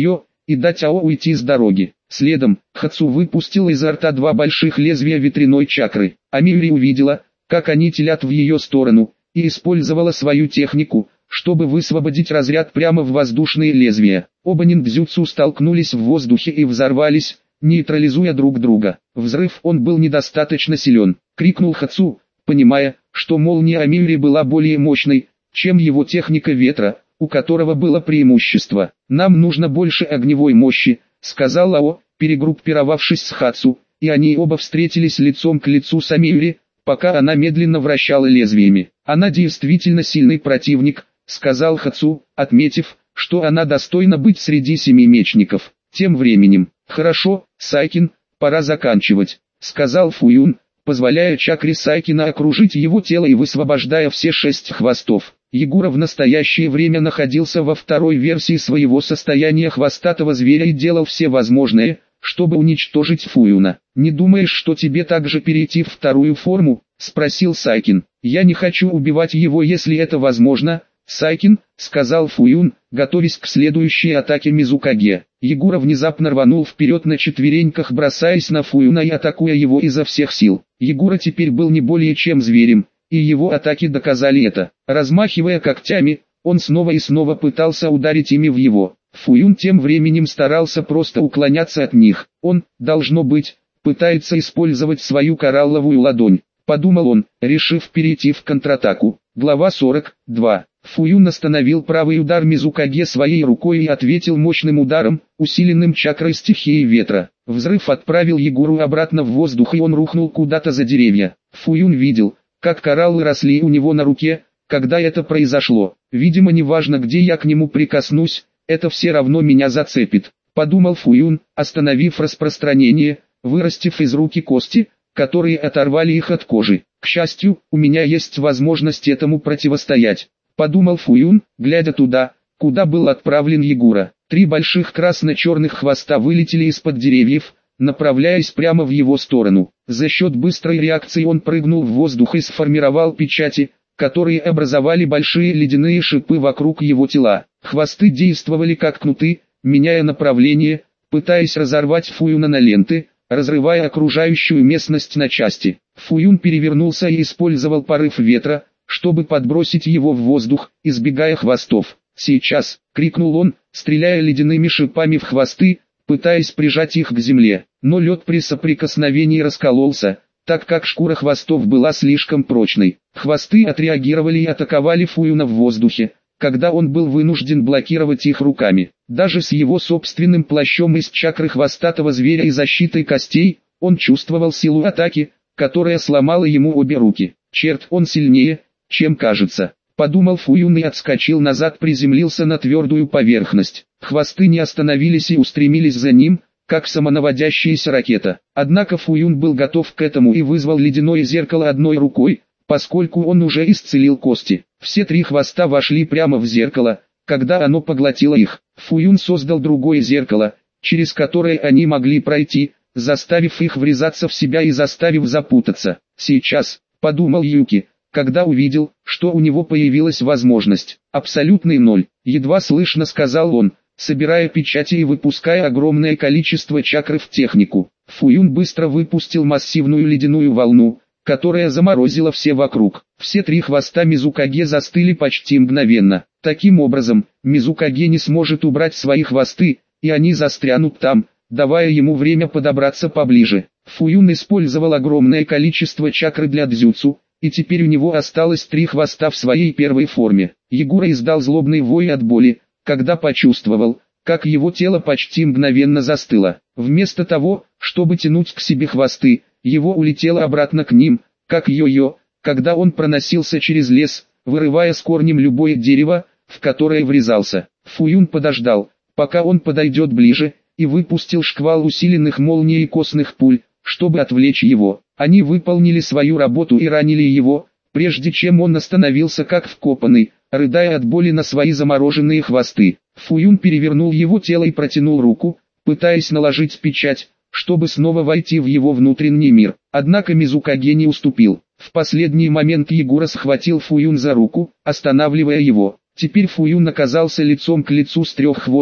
и дать Ао уйти с дороги. Следом, Хацу выпустил изо рта два больших лезвия ветряной чакры. Амиури увидела, как они телят в ее сторону, и использовала свою технику, чтобы высвободить разряд прямо в воздушные лезвия. Оба ниндзюцу столкнулись в воздухе и взорвались, нейтрализуя друг друга. Взрыв он был недостаточно силен. Крикнул Хацу, понимая, что молния Амиури была более мощной, чем его техника ветра, у которого было преимущество. «Нам нужно больше огневой мощи», — сказал Ао, перегруппировавшись с Хацу, и они оба встретились лицом к лицу с Амиури, пока она медленно вращала лезвиями. «Она действительно сильный противник», — сказал Хацу, отметив, что она достойна быть среди семи мечников. Тем временем, «Хорошо, Сайкин, пора заканчивать», — сказал Фуюн, позволяя чакре Сайкина окружить его тело и высвобождая все шесть хвостов. Ягура в настоящее время находился во второй версии своего состояния хвостатого зверя и делал все возможное, чтобы уничтожить Фуюна. «Не думаешь, что тебе также перейти в вторую форму?» — спросил Сайкин. «Я не хочу убивать его, если это возможно, Сайкин», — сказал Фуюн, готовясь к следующей атаке Мизукаге. Ягура внезапно рванул вперед на четвереньках, бросаясь на Фуюна и атакуя его изо всех сил. Ягура теперь был не более чем зверем, и его атаки доказали это. Размахивая когтями, он снова и снова пытался ударить ими в его. Фуюн тем временем старался просто уклоняться от них. Он, должно быть, пытается использовать свою коралловую ладонь, подумал он, решив перейти в контратаку. Глава сорок два. Фуюн остановил правый удар Мизукаге своей рукой и ответил мощным ударом, усиленным чакрой стихии ветра. Взрыв отправил Ягуру обратно в воздух, и он рухнул куда-то за деревья. Фуюн видел, как кораллы росли у него на руке, когда это произошло. «Видимо, неважно, где я к нему прикоснусь, это все равно меня зацепит», — подумал Фуюн, остановив распространение, вырастив из руки кости, которые оторвали их от кожи. «К счастью, у меня есть возможность этому противостоять», — подумал Фуюн, глядя туда, куда был отправлен Ягура. Три больших красно-черных хвоста вылетели из-под деревьев, направляясь прямо в его сторону. За счет быстрой реакции он прыгнул в воздух и сформировал печати, которые образовали большие ледяные шипы вокруг его тела. Хвосты действовали как кнуты, меняя направление, пытаясь разорвать Фуюна на ленты, разрывая окружающую местность на части. Фуюн перевернулся и использовал порыв ветра, чтобы подбросить его в воздух, избегая хвостов. «Сейчас!» — крикнул он, стреляя ледяными шипами в хвосты, пытаясь прижать их к земле. Но лед при соприкосновении раскололся, так как шкура хвостов была слишком прочной. Хвосты отреагировали и атаковали Фуюна в воздухе, когда он был вынужден блокировать их руками. Даже с его собственным плащом из чакры хвостатого зверя и защитой костей, он чувствовал силу атаки, которая сломала ему обе руки. «Черт, он сильнее, чем кажется», — подумал Фуюн и отскочил назад, приземлился на твердую поверхность. Хвосты не остановились и устремились за ним, как самонаводящаяся ракета. Однако Фуюн был готов к этому и вызвал ледяное зеркало одной рукой, поскольку он уже исцелил кости. Все три хвоста вошли прямо в зеркало, когда оно поглотило их. Фуюн создал другое зеркало, через которое они могли пройти, заставив их врезаться в себя и заставив запутаться. «Сейчас», — подумал Юки, когда увидел, что у него появилась возможность. «Абсолютный ноль», — едва слышно сказал он, собирая печати и выпуская огромное количество чакр в технику. Фуюн быстро выпустил массивную ледяную волну, которая заморозила все вокруг. Все три хвоста Мизукаге застыли почти мгновенно. Таким образом, Мизукаге не сможет убрать свои хвосты, и они застрянут там, давая ему время подобраться поближе. Фуюн использовал огромное количество чакры для дзюцу, и теперь у него осталось три хвоста в своей первой форме. Ягура издал злобный вой от боли, когда почувствовал, как его тело почти мгновенно застыло. Вместо того, чтобы тянуть к себе хвосты, его улетело обратно к ним, как йо-йо, когда он проносился через лес, вырывая с корнем любое дерево, в которое врезался. Фуюн подождал, пока он подойдет ближе, и выпустил шквал усиленных молний и костных пуль, чтобы отвлечь его. Они выполнили свою работу и ранили его, прежде чем он остановился как вкопанный, рыдая от боли на свои замороженные хвосты. Фуюн перевернул его тело и протянул руку, пытаясь наложить печать, чтобы снова войти в его внутренний мир. Однако Мизукаге не уступил. В последний момент Ягура схватил Фуюн за руку, останавливая его. Теперь Фуюн оказался лицом к лицу с треххвостым,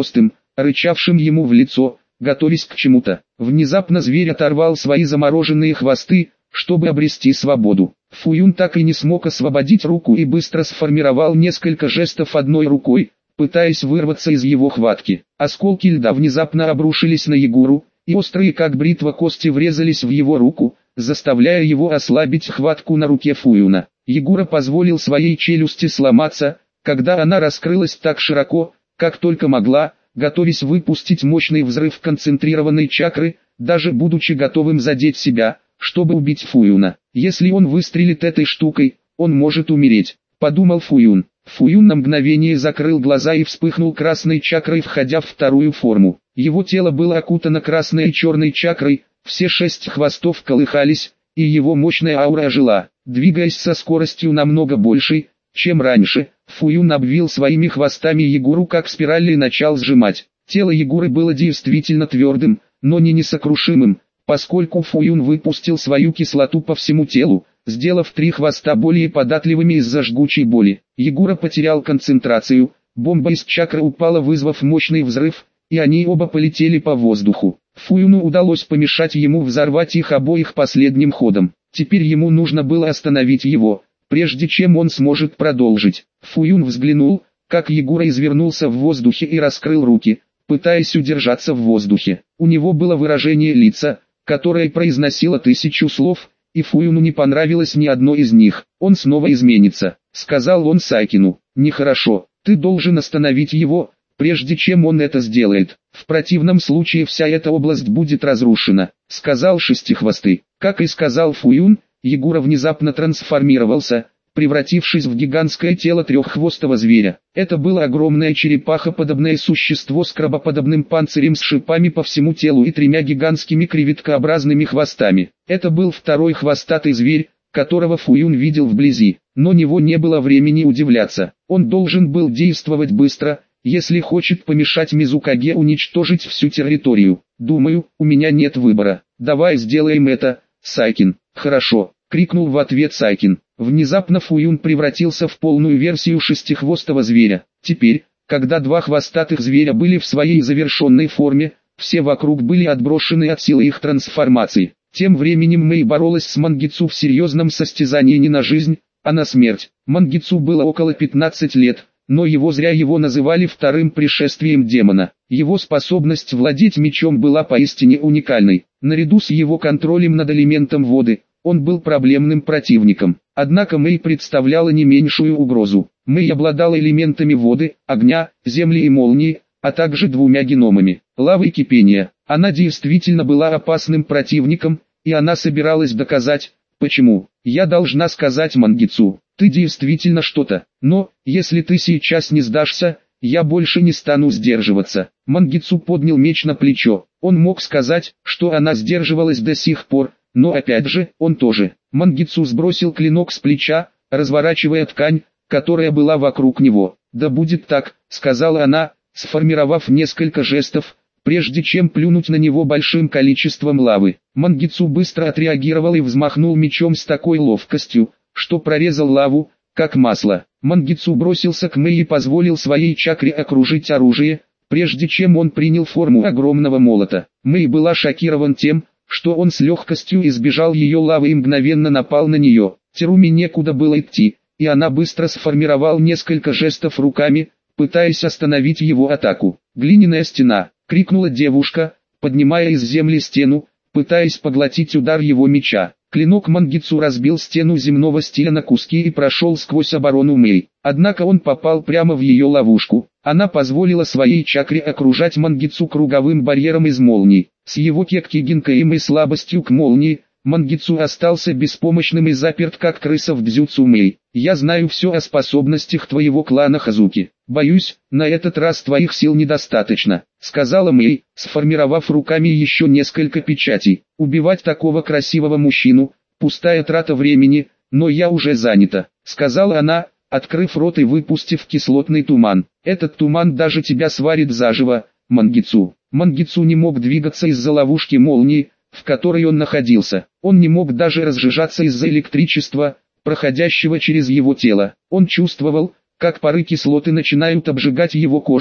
рычавшим ему в лицо, готовясь к чему-то. Внезапно зверь оторвал свои замороженные хвосты, чтобы обрести свободу. Фуюн так и не смог освободить руку и быстро сформировал несколько жестов одной рукой, пытаясь вырваться из его хватки. Осколки льда внезапно обрушились на Егору, и острые как бритва кости врезались в его руку, заставляя его ослабить хватку на руке Фуюна. Егора позволил своей челюсти сломаться, когда она раскрылась так широко, как только могла, готовясь выпустить мощный взрыв концентрированной чакры, даже будучи готовым задеть себя, чтобы убить Фуюна. Если он выстрелит этой штукой, он может умереть, подумал Фуюн. Фуюн на мгновение закрыл глаза и вспыхнул красной чакрой, входя в вторую форму. Его тело было окутано красной и черной чакрой, все шесть хвостов колыхались, и его мощная аура ожила. Двигаясь со скоростью намного большей, чем раньше, Фуюн обвил своими хвостами Егору как спираль и начал сжимать. Тело Егоры было действительно твердым, но не несокрушимым, поскольку Фуюн выпустил свою кислоту по всему телу, сделав три хвоста более податливыми из-за жгучей боли. Егора потерял концентрацию, бомба из чакры упала, вызвав мощный взрыв, и они оба полетели по воздуху. Фуюну удалось помешать ему взорвать их обоих последним ходом. Теперь ему нужно было остановить его, прежде чем он сможет продолжить. Фуюн взглянул, как Егора извернулся в воздухе и раскрыл руки, пытаясь удержаться в воздухе. У него было выражение лица, которое произносило тысячу слов, и Фуюну не понравилось ни одно из них. «Он снова изменится», — сказал он Сайкину. «Нехорошо, ты должен остановить его, прежде чем он это сделает. В противном случае вся эта область будет разрушена», — сказал Шестихвостый. Как и сказал Фуюн, Егора внезапно трансформировался, превратившись в гигантское тело треххвостого зверя. Это было огромное черепахоподобное существо с крабоподобным панцирем с шипами по всему телу и тремя гигантскими креветкообразными хвостами. Это был второй хвостатый зверь, которого Фуюн видел вблизи, но у него не было времени удивляться. Он должен был действовать быстро, если хочет помешать Мизукаге уничтожить всю территорию. «Думаю, у меня нет выбора. Давай сделаем это, Сайкин». «Хорошо», — крикнул в ответ Сайкин. Внезапно Фуюн превратился в полную версию шестихвостого зверя. Теперь, когда два хвостатых зверя были в своей завершенной форме, все вокруг были отброшены от силы их трансформации. Тем временем Мэй боролась с Мангицу в серьезном состязании не на жизнь, а на смерть. Мангицу было около пятнадцати лет, но его зря его называли вторым пришествием демона. Его способность владеть мечом была поистине уникальной. Наряду с его контролем над элементом воды, он был проблемным противником. Однако Мэй представляла не меньшую угрозу. Мэй обладала элементами воды, огня, земли и молнии, а также двумя геномами – лавы и кипения. Она действительно была опасным противником, и она собиралась доказать, почему. «Я должна сказать Мангицу, ты действительно что-то, но, если ты сейчас не сдашься, я больше не стану сдерживаться». Мангицу поднял меч на плечо. Он мог сказать, что она сдерживалась до сих пор, но опять же, он тоже. Мангицу сбросил клинок с плеча, разворачивая ткань, которая была вокруг него. «Да будет так», — сказала она, сформировав несколько жестов, прежде чем плюнуть на него большим количеством лавы. Мангицу быстро отреагировал и взмахнул мечом с такой ловкостью, что прорезал лаву, как масло. Мангицу бросился к Мэй и позволил своей чакре окружить оружие, прежде чем он принял форму огромного молота. Мэй была шокирован тем, что он с легкостью избежал ее лавы и мгновенно напал на нее. Теруми некуда было идти, и она быстро сформировала несколько жестов руками, пытаясь остановить его атаку. «Глиняная стена!» — крикнула девушка, поднимая из земли стену, пытаясь поглотить удар его меча. Клинок Мангицу разбил стену земного стиля на куски и прошел сквозь оборону Мэй. Однако он попал прямо в ее ловушку. Она позволила своей чакре окружать Мангицу круговым барьером из молний. С его кекки-гинкаем и слабостью к молнии, Мангицу остался беспомощным и заперт как крыса в дзюцу Мэй. «Я знаю все о способностях твоего клана Хазуки. Боюсь, на этот раз твоих сил недостаточно», — сказала Мэй, сформировав руками еще несколько печатей. «Убивать такого красивого мужчину — пустая трата времени, но я уже занята», — сказала она, открыв рот и выпустив кислотный туман. «Этот туман даже тебя сварит заживо, Мангицу». Мангицу не мог двигаться из-за ловушки молнии, в которой он находился. Он не мог даже разжижаться из-за электричества, проходящего через его тело. Он чувствовал, как пары кислоты начинают обжигать его кожу,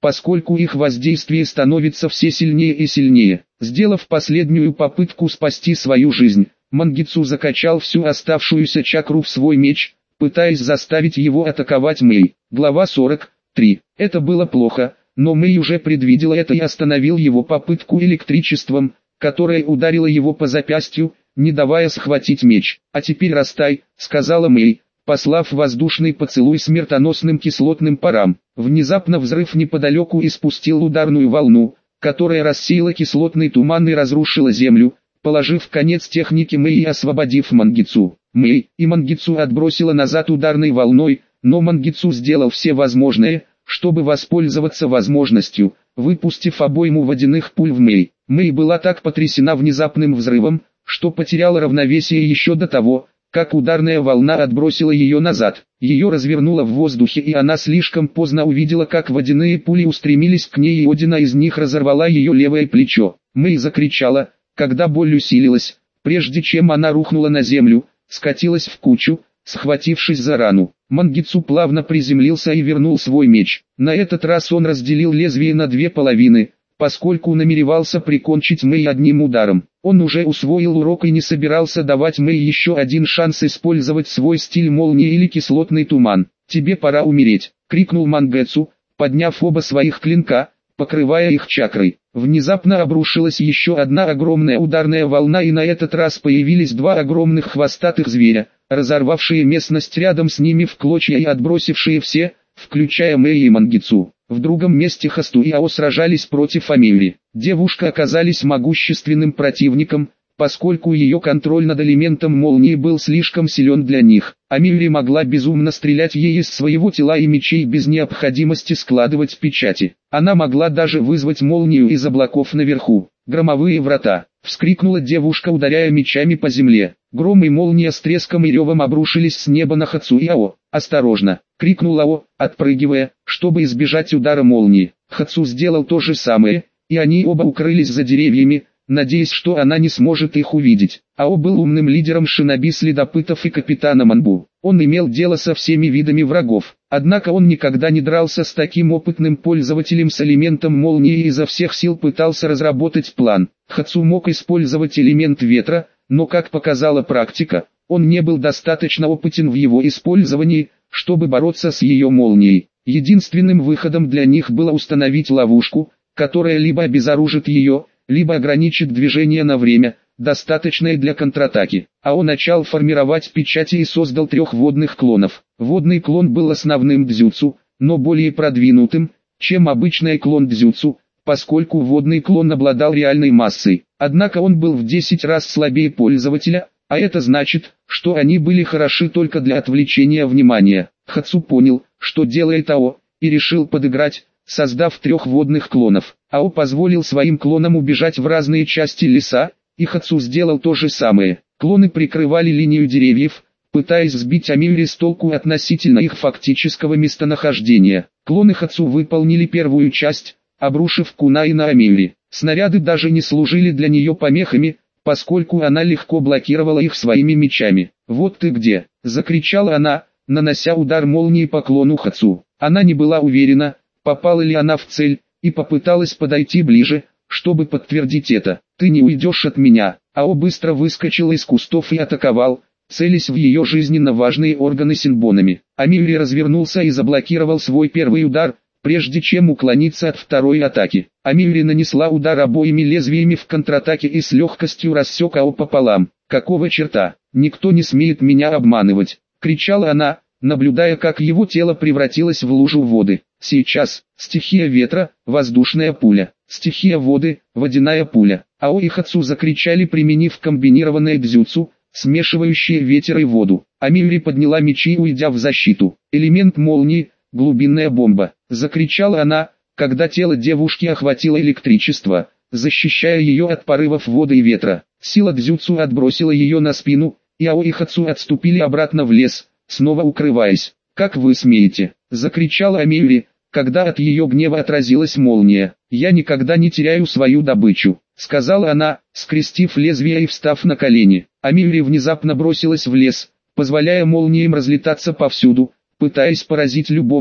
поскольку их воздействие становится все сильнее и сильнее. Сделав последнюю попытку спасти свою жизнь, Мангицу закачал всю оставшуюся чакру в свой меч, пытаясь заставить его атаковать Мэй. Глава сорок три. Это было плохо, но Мэй уже предвидела это и остановил его попытку электричеством, которое ударило его по запястью, не давая схватить меч. «А теперь растай», — сказала Мэй, послав воздушный поцелуй смертоносным кислотным парам. Внезапно взрыв неподалеку испустил ударную волну, которая рассеяла кислотный туман и разрушила землю, положив конец технике Мэй и освободив Мангицу. Мэй и Мангицу отбросила назад ударной волной, но Мангицу сделал все возможное, чтобы воспользоваться возможностью, выпустив обойму водяных пуль в Мэй. Мэй была так потрясена внезапным взрывом, что потеряла равновесие еще до того, как ударная волна отбросила ее назад. Ее развернуло в воздухе, и она слишком поздно увидела, как водяные пули устремились к ней, и одна из них разорвала ее левое плечо. Мэй закричала, когда боль усилилась, прежде чем она рухнула на землю, скатилась в кучу, схватившись за рану. Мангицу плавно приземлился и вернул свой меч. На этот раз он разделил лезвие на две половины, поскольку намеревался прикончить Мэй одним ударом. Он уже усвоил урок и не собирался давать Мэй еще один шанс использовать свой стиль молнии или кислотный туман. «Тебе пора умереть», — крикнул Мангицу, подняв оба своих клинка, покрывая их чакрой. Внезапно обрушилась еще одна огромная ударная волна, и на этот раз появились два огромных хвостатых зверя, разорвавшие местность рядом с ними в клочья и отбросившие все, включая Мэй и Мангицу. В другом месте Хасту и Ао сражались против Амилри. Девушка оказалась могущественным противником, поскольку ее контроль над элементом молнии был слишком силен для них. Амилри могла безумно стрелять ей из своего тела и мечей без необходимости складывать печати. Она могла даже вызвать молнию из облаков наверху. «Громовые врата!» — вскрикнула девушка, ударяя мечами по земле. Гром и молния с треском и ревом обрушились с неба на Хацу и Ао. «Осторожно!» — крикнул Ао, отпрыгивая, чтобы избежать удара молнии. Хацу сделал то же самое, и они оба укрылись за деревьями, надеясь, что она не сможет их увидеть. Ао был умным лидером шиноби-следопытов и капитаном Анбу. Он имел дело со всеми видами врагов, однако он никогда не дрался с таким опытным пользователем с элементом молнии и изо всех сил пытался разработать план. Хацу мог использовать элемент ветра, но, как показала практика, он не был достаточно опытен в его использовании, чтобы бороться с ее молнией. Единственным выходом для них было установить ловушку, которая либо обезоружит ее, либо ограничит движение на время, достаточное для контратаки. А он начал формировать печати и создал трех водных клонов. Водный клон был основным дзюцу, но более продвинутым, чем обычный клон дзюцу, поскольку водный клон обладал реальной массой. Однако он был в десять раз слабее пользователя, а это значит, что они были хороши только для отвлечения внимания. Хацу понял, что делает Ао, и решил подыграть, создав трех водных клонов. Ао позволил своим клонам убежать в разные части леса, и Хацу сделал то же самое. Клоны прикрывали линию деревьев, пытаясь сбить Амилри с толку относительно их фактического местонахождения. Клоны Хацу выполнили первую часть, обрушив кунай на Амилри. Снаряды даже не служили для нее помехами, поскольку она легко блокировала их своими мечами. «Вот ты где!» — закричала она, нанося удар молнии по клону Хацу. Она не была уверена, попала ли она в цель, и попыталась подойти ближе, чтобы подтвердить это. «Ты не уйдешь от меня!» Ао быстро выскочил из кустов и атаковал, целясь в ее жизненно важные органы синбонами. Амилри развернулся и заблокировал свой первый удар, прежде чем уклониться от второй атаки. Амилри нанесла удар обоими лезвиями в контратаке и с легкостью рассек Ао пополам. «Какого черта? Никто не смеет меня обманывать!» — кричала она, наблюдая, как его тело превратилось в лужу воды. Сейчас, стихия ветра, воздушная пуля, стихия воды, водяная пуля. Ао и Хацу закричали, применив комбинированное дзюцу, смешивающее ветер и воду. Амилри подняла мечи, уйдя в защиту. «Элемент молнии, глубинная бомба!» — закричала она, когда тело девушки охватило электричество, защищая ее от порывов воды и ветра. Сила дзюцу отбросила ее на спину, и Ао и Хацу отступили обратно в лес, снова укрываясь. «Как вы смеете?» — закричала Амилри, когда от ее гнева отразилась молния. «Я никогда не теряю свою добычу», — сказала она, скрестив лезвие и встав на колени. Амилри внезапно бросилась в лес, позволяя молниям разлетаться повсюду, пытаясь поразить любого,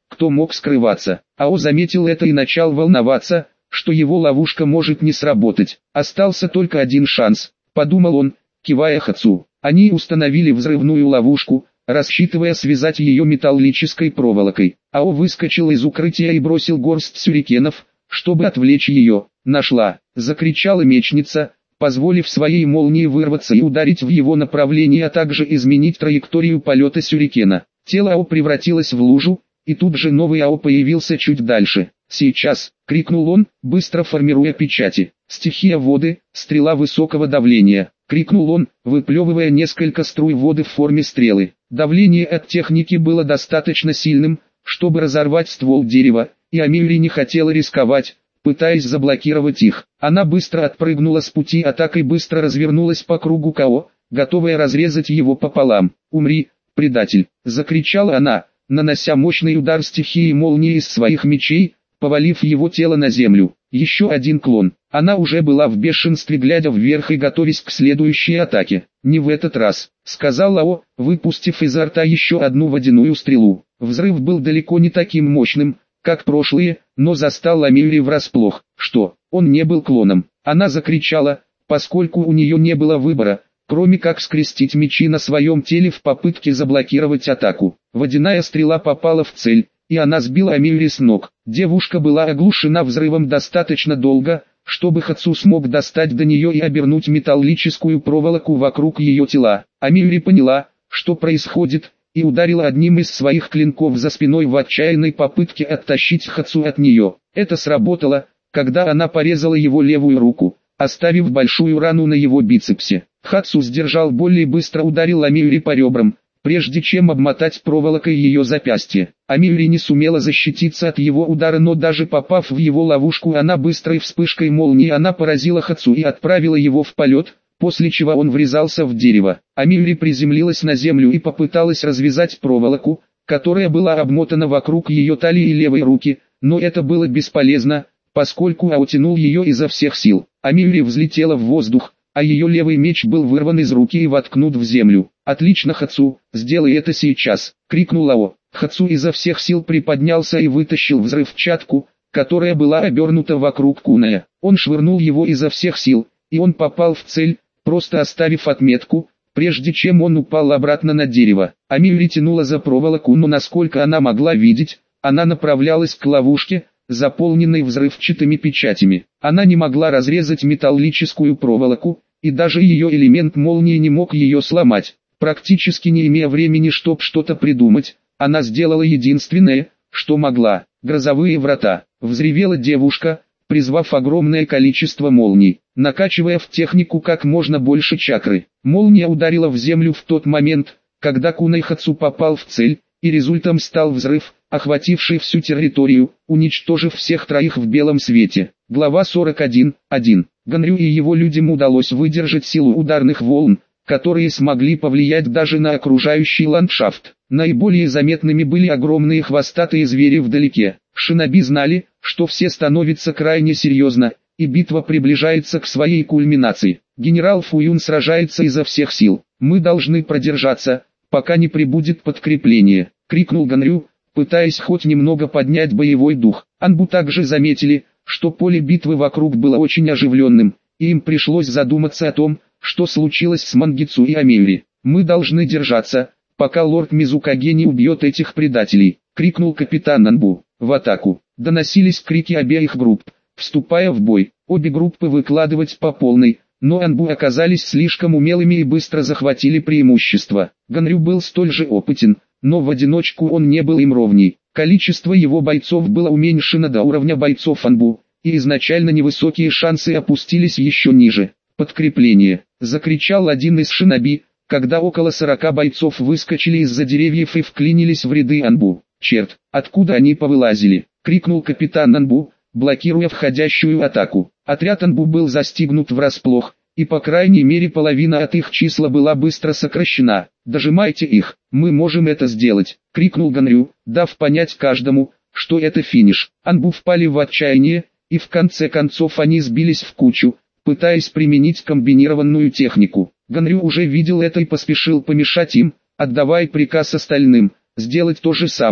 кто мог скрываться. Ао заметил это и начал волноваться, что его ловушка может не сработать. Остался только один шанс, подумал он, кивая Хацу. Они установили взрывную ловушку, рассчитывая связать ее металлической проволокой. Ао выскочил из укрытия и бросил горсть сюрикенов, чтобы отвлечь ее. «Нашла!» — закричала мечница, позволив своей молнии вырваться и ударить в его направлении, а также изменить траекторию полета сюрикена. Тело Ао превратилось в лужу, и тут же новый Ао появился чуть дальше. «Сейчас!» — крикнул он, быстро формируя печати. «Стихия воды, стрела высокого давления!» — крикнул он, выплевывая несколько струй воды в форме стрелы. Давление от техники было достаточно сильным, чтобы разорвать ствол дерева, и Амилри не хотела рисковать, пытаясь заблокировать их. Она быстро отпрыгнула с пути атак и быстро развернулась по кругу Као, готовая разрезать его пополам. «Умри, предатель!» — закричала она, нанося мощный удар стихии молнии из своих мечей, повалив его тело на землю. Еще один клон. Она уже была в бешенстве, глядя вверх и готовясь к следующей атаке. «Не в этот раз», — сказал Ао, выпустив изо рта еще одну водяную стрелу. Взрыв был далеко не таким мощным, как прошлые, но застал Амилри врасплох. Что? Он не был клоном. Она закричала, поскольку у нее не было выбора, кроме как скрестить мечи на своем теле в попытке заблокировать атаку. Водяная стрела попала в цель, и она сбила Амилри с ног. Девушка была оглушена взрывом достаточно долго, чтобы Хацу смог достать до нее и обернуть металлическую проволоку вокруг ее тела. Амилри поняла, что происходит, и ударила одним из своих клинков за спиной в отчаянной попытке оттащить Хацу от нее. Это сработало, когда она порезала его левую руку, оставив большую рану на его бицепсе. Хацу сдержал боль и быстро ударил Амилри по ребрам, прежде чем обмотать проволокой ее запястье. Амилри не сумела защититься от его удара, но даже попав в его ловушку, она быстрой вспышкой молнии она поразила Хацу и отправила его в полет, после чего он врезался в дерево. Амилри приземлилась на землю и попыталась развязать проволоку, которая была обмотана вокруг ее талии и левой руки, но это было бесполезно, поскольку Ао тянул ее изо всех сил. Амилри взлетела в воздух, а ее левый меч был вырван из руки и воткнут в землю. «Отлично, Хацу, сделай это сейчас!» — крикнул Ао. Хацу изо всех сил приподнялся и вытащил взрывчатку, которая была обернута вокруг куная. Он швырнул его изо всех сил, и он попал в цель, просто оставив отметку, прежде чем он упал обратно на дерево. Амилри тянула за проволоку, но насколько она могла видеть, она направлялась к ловушке, заполненной взрывчатыми печатями. Она не могла разрезать металлическую проволоку, и даже ее элемент молнии не мог ее сломать. Практически не имея времени, чтобы что-то придумать, она сделала единственное, что могла. «Грозовые врата!» — взревела девушка, призвав огромное количество молний, накачивая в технику как можно больше чакры. Молния ударила в землю в тот момент, когда Кунай Хацу попал в цель, и результатом стал взрыв, охвативший всю территорию, уничтожив всех троих в белом свете. Глава сорок один. один. Ганрю и его людям удалось выдержать силу ударных волн, которые смогли повлиять даже на окружающий ландшафт. Наиболее заметными были огромные хвостатые звери вдалеке. Шиноби знали, что все становится крайне серьезно, и битва приближается к своей кульминации. Генерал Фуюн сражается изо всех сил. «Мы должны продержаться, пока не прибудет подкрепление», — крикнул Ганрю, пытаясь хоть немного поднять боевой дух. Анбу также заметили, что поле битвы вокруг было очень оживленным, и им пришлось задуматься о том, что случилось с Мангицу и Амилри. «Мы должны держаться, пока лорд Мизукаге не убьет этих предателей», — крикнул капитан Анбу. В атаку доносились крики обеих групп, вступая в бой. Обе группы выкладывать по полной, но Анбу оказались слишком умелыми и быстро захватили преимущество. Ганрю был столь же опытен, но в одиночку он не был им ровней. Количество его бойцов было уменьшено до уровня бойцов Анбу, и изначально невысокие шансы опустились еще ниже. «Подкрепление!» — закричал один из шиноби, когда около сорока бойцов выскочили из-за деревьев и вклинились в ряды Анбу. «Черт, откуда они повылазили?» — крикнул капитан Анбу, блокируя входящую атаку. Отряд Анбу был застигнут врасплох, и по крайней мере половина от их числа была быстро сокращена. «Дожимайте их, мы можем это сделать!» — крикнул Ганрю, дав понять каждому, что это финиш. Анбу впали в отчаяние, и в конце концов они сбились в кучу, пытаясь применить комбинированную технику. Ганрю уже видел это и поспешил помешать им, отдавая приказ остальным сделать то же самое.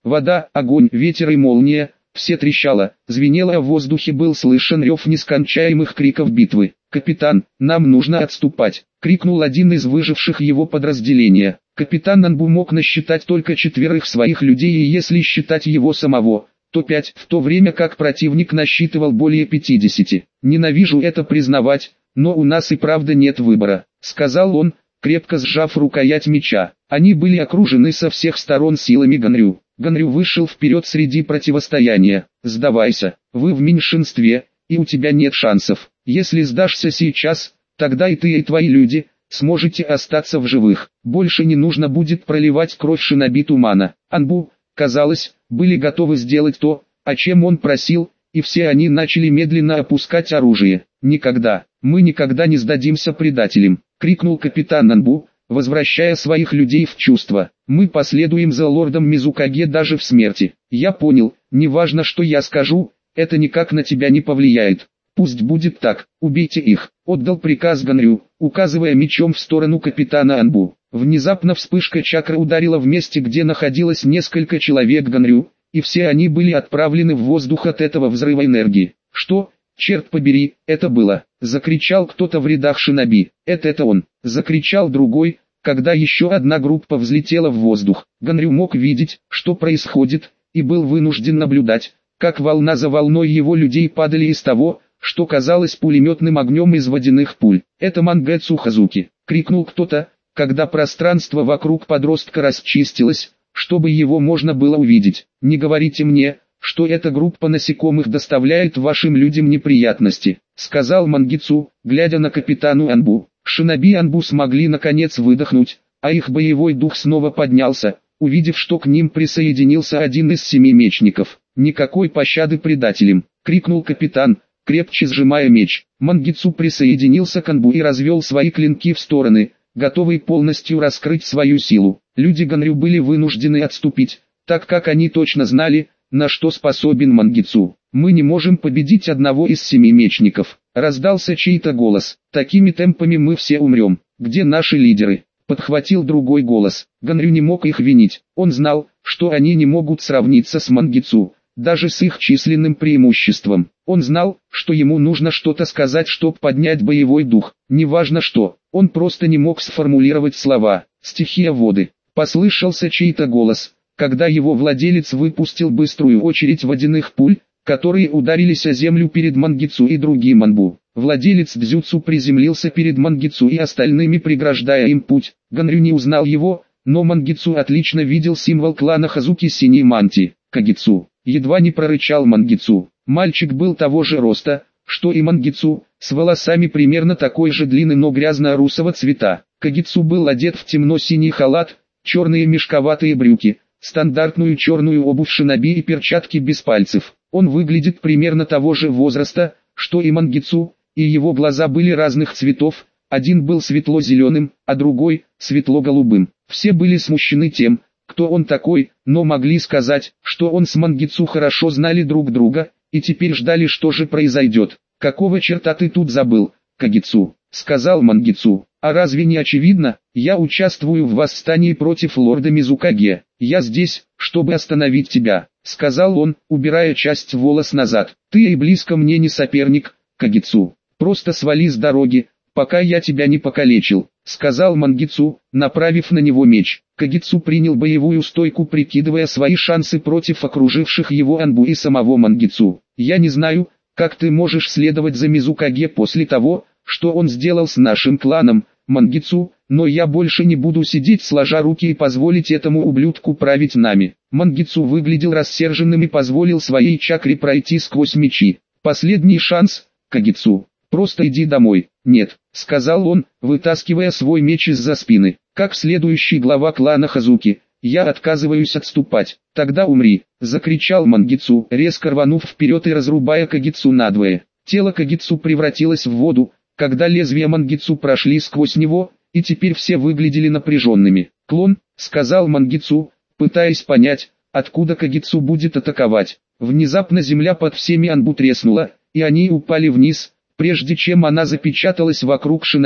Вода, огонь, ветер и молния, все трещало, звенело, а в воздухе был слышен рев нескончаемых криков битвы. «Капитан, нам нужно отступать!» — крикнул один из выживших его подразделения. Капитан Анбу мог насчитать только четверых своих людей, и если считать его самого, то пять, в то время как противник насчитывал более пятидесяти. «Ненавижу это признавать, но у нас и правда нет выбора», — сказал он, крепко сжав рукоять меча. Они были окружены со всех сторон силами Ганрю. Ганрю вышел вперед среди противостояния. «Сдавайся, вы в меньшинстве, и у тебя нет шансов. Если сдашься сейчас, тогда и ты, и твои люди сможете остаться в живых. Больше не нужно будет проливать кровь шиноби тумана». Анбу, казалось, были готовы сделать то, о чем он просил, и все они начали медленно опускать оружие. «Никогда, мы никогда не сдадимся предателям!» — крикнул капитан Анбу, возвращая своих людей в чувство. «Мы последуем за лордом Мизукаге даже в смерти. Я понял, неважно, что я скажу, это никак на тебя не повлияет. Пусть будет так, убейте их», — отдал приказ Ганрю, указывая мечом в сторону капитана Анбу. Внезапно вспышка чакры ударила в месте, где находилось несколько человек Ганрю, и все они были отправлены в воздух от этого взрыва энергии. «Что, черт побери, это было?» — закричал кто-то в рядах шиноби. «Это это он!» — закричал другой, когда еще одна группа взлетела в воздух. Ганрю мог видеть, что происходит, и был вынужден наблюдать, как волна за волной его людей падали из того, что казалось пулеметным огнем из водяных пуль. «Это Мангэцу Хазуки!» — крикнул кто-то, когда пространство вокруг подростка расчистилось, чтобы его можно было увидеть. «Не говорите мне, что эта группа насекомых доставляет вашим людям неприятности», — сказал Мангицу, глядя на капитану Анбу. Шиноби Анбу смогли наконец выдохнуть, а их боевой дух снова поднялся, увидев, что к ним присоединился один из семи мечников. «Никакой пощады предателям!» — крикнул капитан, крепче сжимая меч. Мангицу присоединился к Анбу и развел свои клинки в стороны, готовый полностью раскрыть свою силу. Люди Ганрю были вынуждены отступить, так как они точно знали, на что способен Мангицу. «Мы не можем победить одного из семи мечников», — раздался чей-то голос. «Такими темпами мы все умрем. Где наши лидеры?» — подхватил другой голос. Ганрю не мог их винить. Он знал, что они не могут сравниться с Мангицу, даже с их численным преимуществом. Он знал, что ему нужно что-то сказать, чтобы поднять боевой дух. Неважно что, он просто не мог сформулировать слова. «Стихия воды», — послышался чей-то голос, когда его владелец выпустил быструю очередь водяных пуль, которые ударились о землю перед Мангицу и другим Анбу. Владелец дзюцу приземлился перед Мангицу и остальными, преграждая им путь. Ганрю не узнал его, но Мангицу отлично видел символ клана Хазуки синей мантии. «Кагицу!» — едва не прорычал Мангицу. Мальчик был того же роста, что и Мангицу, с волосами примерно такой же длины, но грязно-русого цвета. Кагицу был одет в темно-синий халат, черные мешковатые брюки, стандартную черную обувь шиноби и перчатки без пальцев. Он выглядит примерно того же возраста, что и Мангицу, и его глаза были разных цветов, один был светло-зеленым, а другой – светло-голубым. Все были смущены тем, кто он такой, но могли сказать, что он с Мангицу хорошо знали друг друга, и теперь ждали, что же произойдет. «Какого черта ты тут забыл, Кагицу?» — сказал Мангицу. «А разве не очевидно? Я участвую в восстании против лорда Мизукаге. Я здесь, чтобы остановить тебя», — сказал он, убирая часть волос назад. «Ты и близко мне не соперник, Кагицу. Просто свали с дороги, пока я тебя не покалечил», — сказал Мангицу, направив на него меч. Кагицу принял боевую стойку, прикидывая свои шансы против окруживших его Анбу и самого Мангицу. «Я не знаю, как ты можешь следовать за Мизукаге после того, что он сделал с нашим кланом, Мангицу, но я больше не буду сидеть сложа руки и позволить этому ублюдку править нами». Мангицу выглядел рассерженным и позволил своей чакре пройти сквозь мечи. «Последний шанс, Кагицу. Просто иди домой». «Нет», — сказал он, вытаскивая свой меч из-за спины. «Как следующий глава клана Хазуки, я отказываюсь отступать». «Тогда умри», — закричал Мангицу, резко рванув вперед и разрубая Кагицу надвое. Тело Кагицу превратилось в воду, когда лезвия Мангицу прошли сквозь него, и теперь все выглядели напряженными. «Клон», — сказал Мангицу, пытаясь понять, откуда Кагицу будет атаковать. Внезапно земля под всеми Анбу треснула, и они упали вниз, прежде чем она запечаталась вокруг шиноби,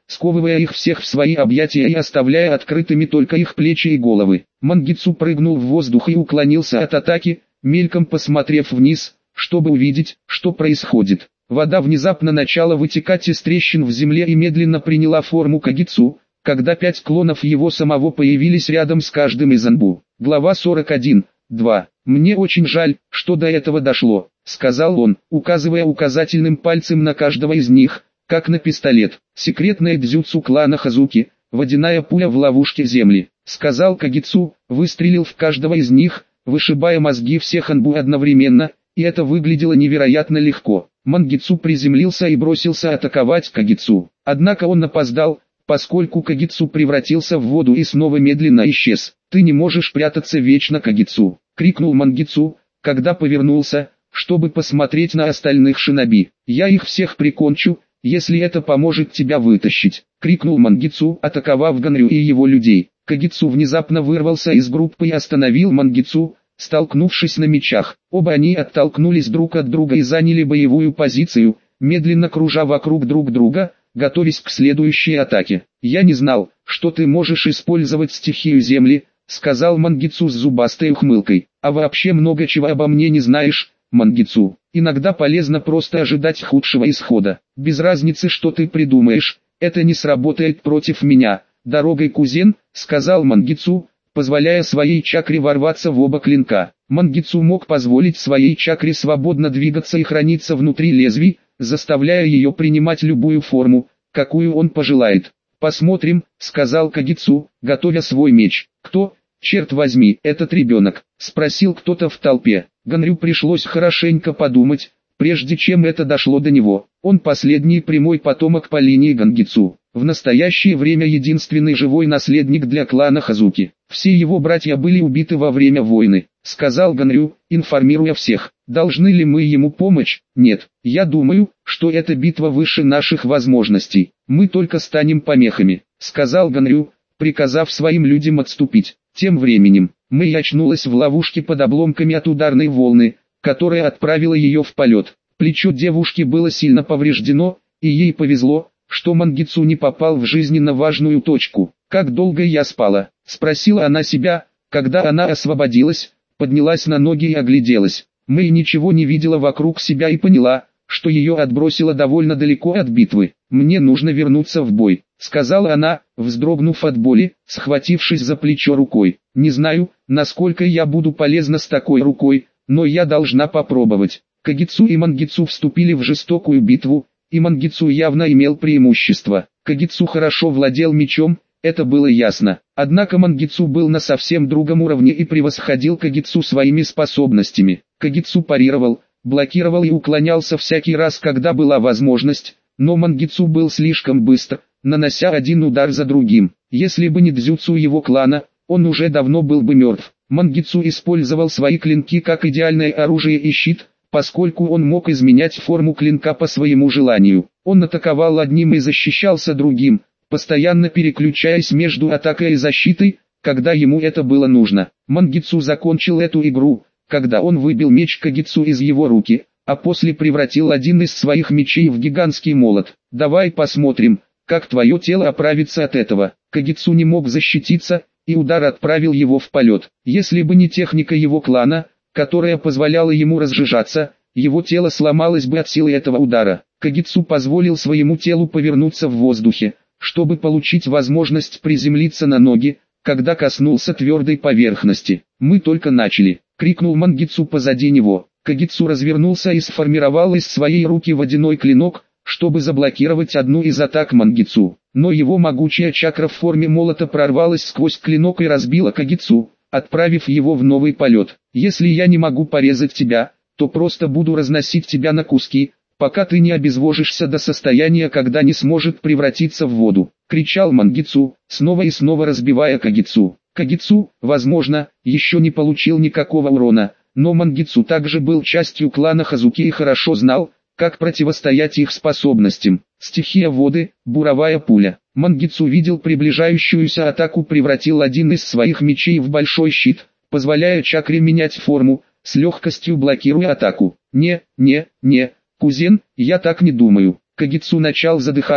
сковывая их всех в свои объятия и оставляя открытыми только их плечи и головы. Мангицу прыгнул в воздух и уклонился от атаки, мельком посмотрев вниз, чтобы увидеть, что происходит. Вода внезапно начала вытекать из трещин в земле и медленно приняла форму Кагицу, когда пять клонов его самого появились рядом с каждым из Анбу. Глава сорок один. два. «Мне очень жаль, что до этого дошло», — сказал он, указывая указательным пальцем на каждого из них, как на пистолет. «Секретное дзюцу клана Хазуки, водяная пуля в ловушке земли», — сказал Кагицу, выстрелил в каждого из них, вышибая мозги всех Анбу одновременно, и это выглядело невероятно легко. Мангицу приземлился и бросился атаковать Кагицу. Однако он опоздал, поскольку Кагицу превратился в воду и снова медленно исчез. «Ты не можешь прятаться вечно, Кагицу!» — крикнул Мангицу, когда повернулся, чтобы посмотреть на остальных шиноби. «Я их всех прикончу, если это поможет тебя вытащить!» — крикнул Мангицу, атаковав Ганрю и его людей. Кагицу внезапно вырвался из группы и остановил Мангицу, столкнувшись на мечах. Оба они оттолкнулись друг от друга и заняли боевую позицию, медленно кружа вокруг друг друга, готовясь к следующей атаке. «Я не знал, что ты можешь использовать стихию земли», — сказал Мангицу с зубастой ухмылкой. «А вообще много чего обо мне не знаешь, Мангицу. Иногда полезно просто ожидать худшего исхода. Без разницы, что ты придумаешь, это не сработает против меня. Дорогой, кузен», — сказал Мангицу, позволяя своей чакре ворваться в оба клинка. Мангицу мог позволить своей чакре свободно двигаться и храниться внутри лезвий, заставляя ее принимать любую форму, какую он пожелает. «Посмотрим», — сказал Кагицу, готовя свой меч. «Кто, черт возьми, этот ребенок?» — спросил кто-то в толпе. Ганрю пришлось хорошенько подумать, прежде чем это дошло до него. Он последний прямой потомок по линии Гангицу. В настоящее время единственный живой наследник для клана Хазуки. Все его братья были убиты во время войны, сказал Ганрю, информируя всех. Должны ли мы ему помочь? Нет. Я думаю, что эта битва выше наших возможностей. Мы только станем помехами, сказал Ганрю, приказав своим людям отступить. Тем временем, Мэй очнулась в ловушке под обломками от ударной волны, которая отправила ее в полет. Плечо девушки было сильно повреждено, и ей повезло, что Мангицу не попал в жизненно важную точку. «Как долго я спала?» — спросила она себя, когда она освободилась, поднялась на ноги и огляделась. Мэй ничего не видела вокруг себя и поняла, что ее отбросило довольно далеко от битвы. «Мне нужно вернуться в бой», — сказала она, вздрогнув от боли, схватившись за плечо рукой. «Не знаю, насколько я буду полезна с такой рукой, но я должна попробовать». Кагицу и Мангицу вступили в жестокую битву, и Мангицу явно имел преимущество. Кагицу хорошо владел мечом, это было ясно. Однако Мангицу был на совсем другом уровне и превосходил Кагицу своими способностями. Кагицу парировал, блокировал и уклонялся всякий раз, когда была возможность, но Мангицу был слишком быстр, нанося один удар за другим. Если бы не дзюцу его клана, он уже давно был бы мертв. Мангицу использовал свои клинки как идеальное оружие и щит, поскольку он мог изменять форму клинка по своему желанию. Он атаковал одним и защищался другим, постоянно переключаясь между атакой и защитой, когда ему это было нужно. Мангицу закончил эту игру, когда он выбил меч Кагицу из его руки, а после превратил один из своих мечей в гигантский молот. «Давай посмотрим, как твое тело оправится от этого». Кагицу не мог защититься, и удар отправил его в полет. Если бы не техника его клана, которая позволяла ему разжижаться, его тело сломалось бы от силы этого удара. Кагицу позволил своему телу повернуться в воздухе, чтобы получить возможность приземлиться на ноги, когда коснулся твердой поверхности. «Мы только начали», — крикнул Мангицу позади него. Кагицу развернулся и сформировал из своей руки водяной клинок, чтобы заблокировать одну из атак Мангицу. Но его могучая чакра в форме молота прорвалась сквозь клинок и разбила Кагицу, отправив его в новый полет. «Если я не могу порезать тебя, то просто буду разносить тебя на куски, пока ты не обезвожишься до состояния, когда не сможет превратиться в воду», — кричал Мангицу, снова и снова разбивая Кагицу. Кагицу, возможно, еще не получил никакого урона, но Мангицу также был частью клана Хазуки и хорошо знал, как противостоять их способностям. Стихия воды, буровая пуля. Мангицу видел приближающуюся атаку, превратил один из своих мечей в большой щит, позволяя чакре менять форму, с легкостью блокируя атаку. «Не, не, не, кузен, я так не думаю». Кагицу начал задыхаться,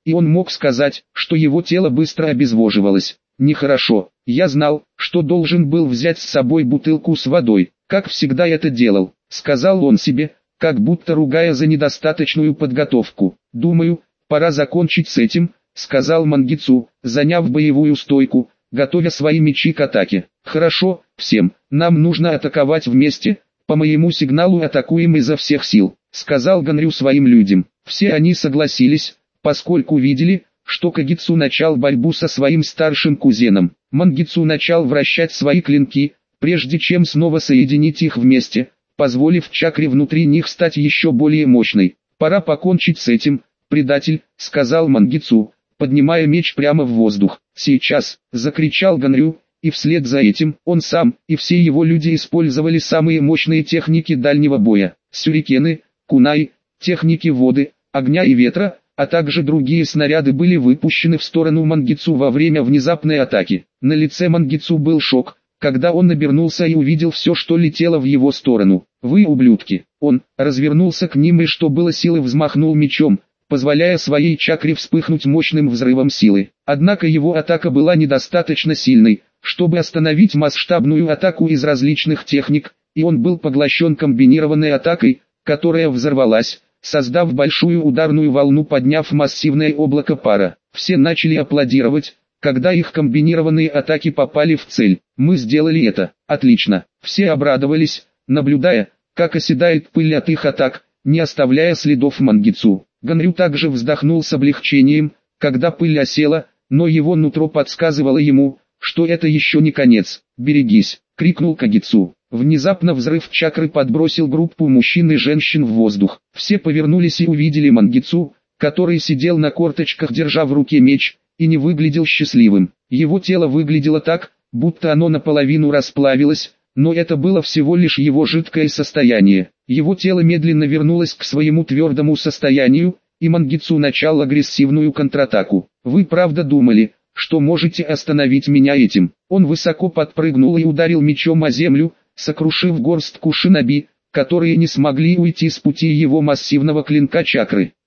и он мог сказать, что его тело быстро обезвоживалось. Нехорошо. Я знал, что должен был взять с собой бутылку с водой, как всегда это делал, сказал он себе, как будто ругая за недостаточную подготовку. Думаю, пора закончить с этим, сказал Мангицу, заняв боевую стойку, готовя свои мечи к атаке. Хорошо, всем, нам нужно атаковать вместе, по моему сигналу атакуем изо всех сил, сказал Ганрю своим людям. Все они согласились, поскольку видели, что Кагицу начал борьбу со своим старшим кузеном. Мангицу начал вращать свои клинки, прежде чем снова соединить их вместе, позволив чакре внутри них стать еще более мощной. «Пора покончить с этим, предатель», — сказал Мангицу, поднимая меч прямо в воздух. «Сейчас», — закричал Ганрю, и вслед за этим он сам и все его люди использовали самые мощные техники дальнего боя. Сюрикены, кунай, техники воды, огня и ветра, а также другие снаряды были выпущены в сторону Мангицу во время внезапной атаки. На лице Мангицу был шок, когда он обернулся и увидел все, что летело в его сторону. «Вы ублюдки!» Он развернулся к ним и что было силы взмахнул мечом, позволяя своей чакре вспыхнуть мощным взрывом силы. Однако его атака была недостаточно сильной, чтобы остановить масштабную атаку из различных техник, и он был поглощен комбинированной атакой, которая взорвалась, создав большую ударную волну, подняв массивное облако пара. Все начали аплодировать, когда их комбинированные атаки попали в цель. «Мы сделали это, отлично!» Все обрадовались, наблюдая, как оседает пыль от их атак, не оставляя следов Мангицу. Ганрю также вздохнул с облегчением, когда пыль осела, но его нутро подсказывало ему, что это еще не конец. «Берегись!» — крикнул Кагицу. Внезапно взрыв чакры подбросил группу мужчин и женщин в воздух. Все повернулись и увидели Мангицу, который сидел на корточках, держа в руке меч, и не выглядел счастливым. Его тело выглядело так, будто оно наполовину расплавилось, но это было всего лишь его жидкое состояние. Его тело медленно вернулось к своему твердому состоянию, и Мангицу начал агрессивную контратаку. «Вы правда думали, что можете остановить меня этим?» Он высоко подпрыгнул и ударил мечом о землю, сокрушив горстку шиноби, которые не смогли уйти с пути его массивного клинка чакры.